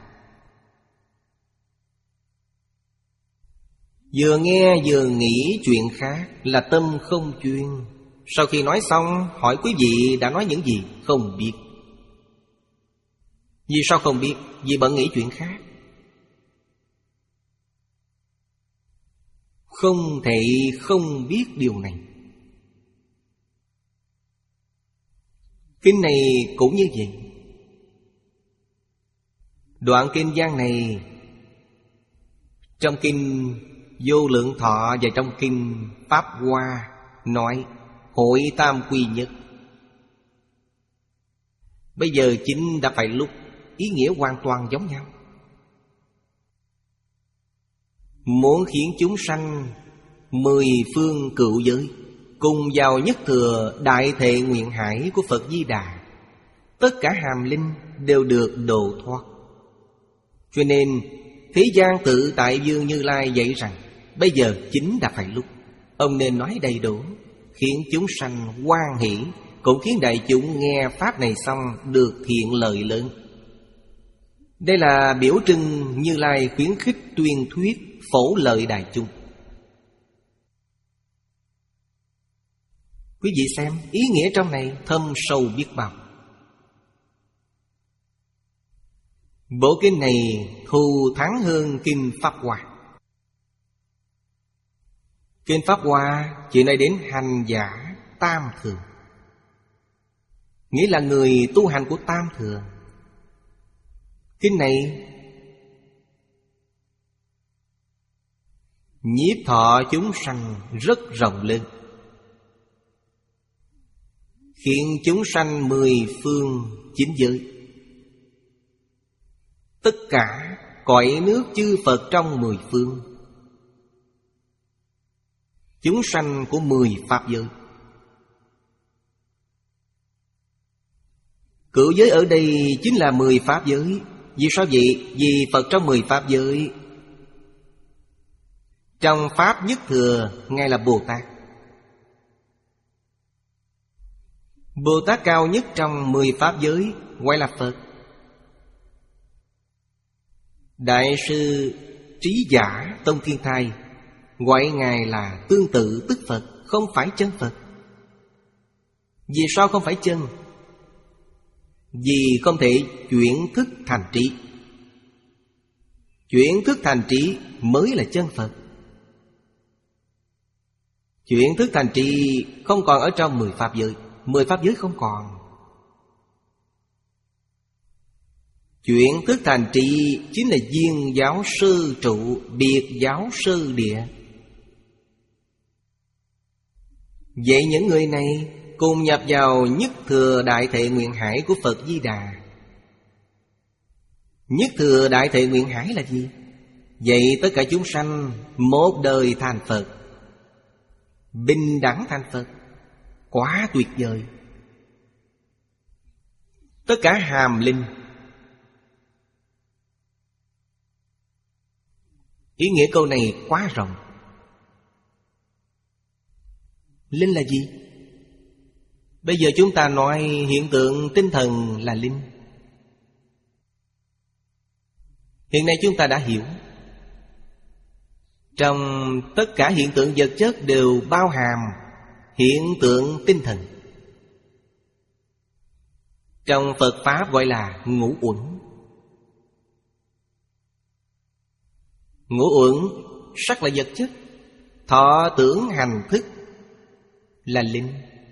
Vừa nghe vừa nghĩ chuyện khác là tâm không chuyên. Sau khi nói xong, hỏi quý vị đã nói những gì? Không biết. Vì sao không biết? Vì bận nghĩ chuyện khác. Không thể không biết điều này. Kinh này cũng như vậy. Đoạn kinh văn này, trong kinh Vô Lượng Thọ và trong kinh Pháp Hoa nói hội tam quy nhất. Bây giờ chính đã phải lúc, ý nghĩa hoàn toàn giống nhau. Muốn khiến chúng sanh mười phương cựu giới cùng vào nhất thừa đại thệ nguyện hải của Phật Di Đà, tất cả hàm linh đều được độ thoát. Cho nên thế gian tự tại vương Như Lai dạy rằng bây giờ chính đã phải lúc. Ông nên nói đầy đủ, khiến chúng sanh hoan hỷ, cũng khiến đại chúng nghe pháp này xong được thiện lợi lớn. Đây là biểu trưng Như Lai khuyến khích tuyên thuyết phổ lợi đại chúng. Quý vị xem, ý nghĩa trong này thâm sâu biết bao. Bộ kinh này thù thắng hơn kinh Pháp Hoa. Kinh Pháp Hoa chỉ nói đến hành giả tam thừa, nghĩa là người tu hành của tam thừa. Kinh này nhiếp thọ chúng sanh rất rộng lớn, khiến chúng sanh mười phương chín giới, tất cả cõi nước chư Phật trong mười phương, chúng sanh của mười pháp giới. Cửu giới ở đây chính là mười pháp giới. Vì sao vậy? Vì Phật trong mười pháp giới, trong Pháp nhất thừa Ngài là Bồ Tát. Bồ Tát cao nhất trong mười pháp giới gọi là Phật. Đại sư Trí Giả Tông Thiên Thai gọi Ngài là tương tự tức Phật, không phải chân Phật. Vì sao không phải chân? Vì không thể chuyển thức thành trí. Chuyển thức thành trí mới là chân Phật. Chuyển thức thành trí không còn ở trong mười pháp giới. Mười pháp giới không còn. Chuyển thức thành trí chính là viên giáo sư trụ, biệt giáo sư địa. Vậy những người này cùng nhập vào nhất thừa đại thệ nguyện hải của Phật Di Đà. Nhất thừa đại thệ nguyện hải là gì? Vậy tất cả chúng sanh một đời thành Phật, bình đẳng thành Phật, quá tuyệt vời. Tất cả hàm linh. Ý nghĩa câu này quá rộng. Linh là gì? Bây giờ chúng ta nói hiện tượng tinh thần là linh. Hiện nay chúng ta đã hiểu, trong tất cả hiện tượng vật chất đều bao hàm hiện tượng tinh thần. Trong Phật Pháp gọi là ngũ uẩn. Ngũ uẩn sắc là vật chất, thọ tưởng hành thức là linh.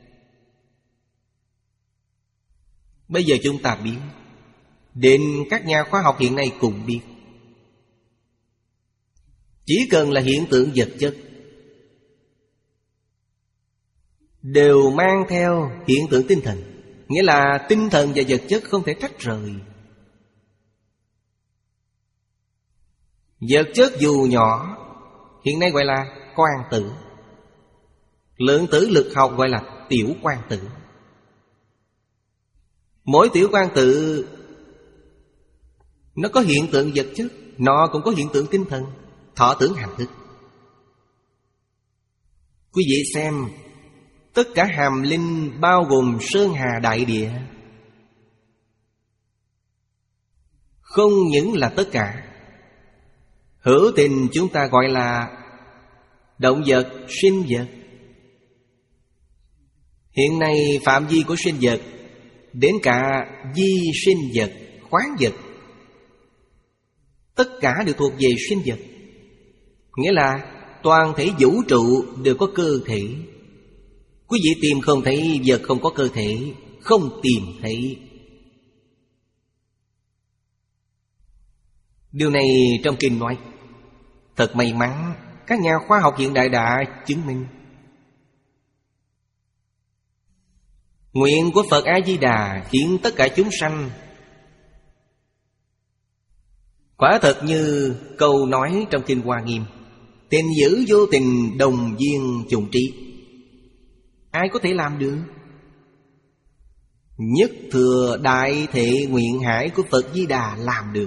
Bây giờ chúng ta biết, đến các nhà khoa học hiện nay cũng biết, chỉ cần là hiện tượng vật chất đều mang theo hiện tượng tinh thần. Nghĩa là tinh thần và vật chất không thể tách rời. Vật chất dù nhỏ, hiện nay gọi là quang tử. Lượng tử lực học gọi là tiểu quang tử. Mỗi tiểu quang tử nó có hiện tượng vật chất, nó cũng có hiện tượng tinh thần, thọ tưởng hành thức. Quý vị xem, tất cả hàm linh bao gồm sơn hà đại địa, không những là tất cả. Hữu tình chúng ta gọi là động vật, sinh vật. Hiện nay phạm vi của sinh vật đến cả vi sinh vật, khoáng vật, tất cả đều thuộc về sinh vật. Nghĩa là toàn thể vũ trụ đều có cơ thể. Quý vị tìm không thấy vật không có cơ thể, không tìm thấy. Điều này trong kinh nói. Thật may mắn, các nhà khoa học hiện đại đã chứng minh. Nguyện của Phật A-di-đà khiến tất cả chúng sanh quả thật như câu nói trong kinh Hoa Nghiêm: tình dữ vô tình đồng viên chủng trí. Ai có thể làm được? Nhất thừa đại thệ nguyện hải của Phật Di Đà làm được.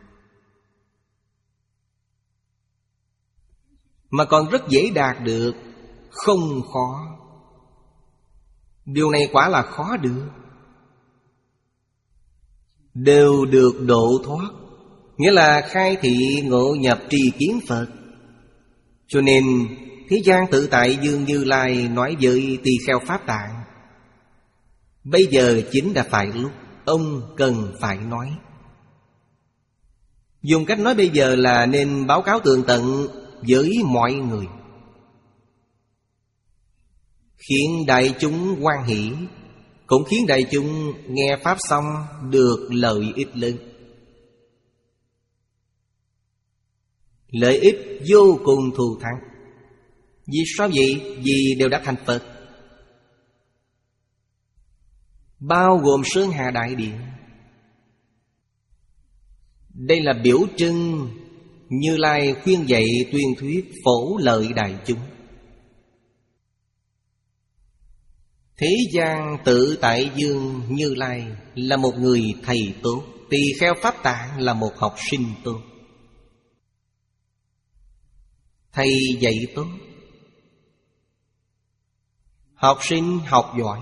Mà còn rất dễ đạt được, không khó. Điều này quả là khó được. Đều được độ thoát, nghĩa là khai thị ngộ nhập trì kiến Phật. Cho nên thế gian tự tại Dương Như Lai nói với tỳ kheo Pháp Tạng: bây giờ chính là phải lúc ông cần phải nói. Dùng cách nói bây giờ là nên báo cáo tường tận với mọi người, khiến đại chúng hoan hỷ, cũng khiến đại chúng nghe Pháp xong được lợi ích lớn. Lợi ích vô cùng thù thắng. Vì sao vậy? Vì đều đã thành Phật, bao gồm Sơn Hà Đại Địa. Đây là biểu trưng Như Lai khuyên dạy tuyên thuyết phổ lợi đại chúng. Thế gian tự tại dương Như Lai là một người thầy tốt, Tỳ Kheo Pháp Tạng là một học sinh tốt. Thầy dạy tốt, học sinh học giỏi,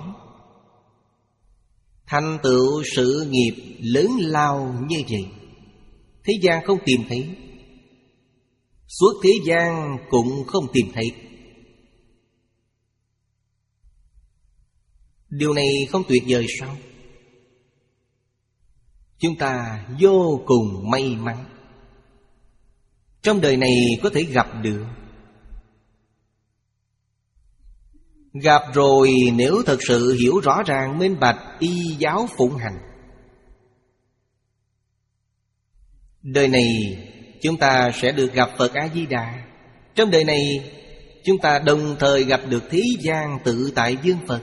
thành tựu sự nghiệp lớn lao như vậy, thế gian không tìm thấy, suốt thế gian cũng không tìm thấy. Điều này không tuyệt vời sao? Chúng ta vô cùng may mắn trong đời này có thể gặp được. Gặp rồi nếu thật sự hiểu rõ ràng minh bạch y giáo phụng hành, đời này chúng ta sẽ được gặp Phật A-di-đà. Trong đời này chúng ta đồng thời gặp được thế gian tự tại dương Phật.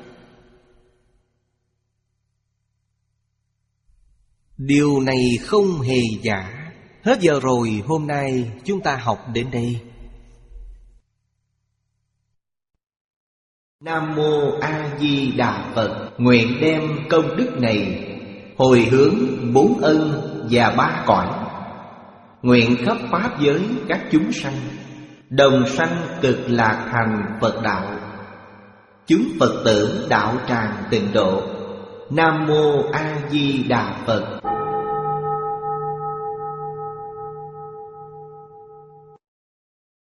Điều này không hề giả. Hết giờ rồi, hôm nay chúng ta học đến đây. Nam Mô A Di Đà Phật. Nguyện đem công đức này hồi hướng bốn ân và ba cõi, nguyện khắp pháp giới các chúng sanh đồng sanh cực lạc thành Phật đạo, chúng Phật tử đạo tràng tịnh độ. Nam Mô A Di Đà Phật.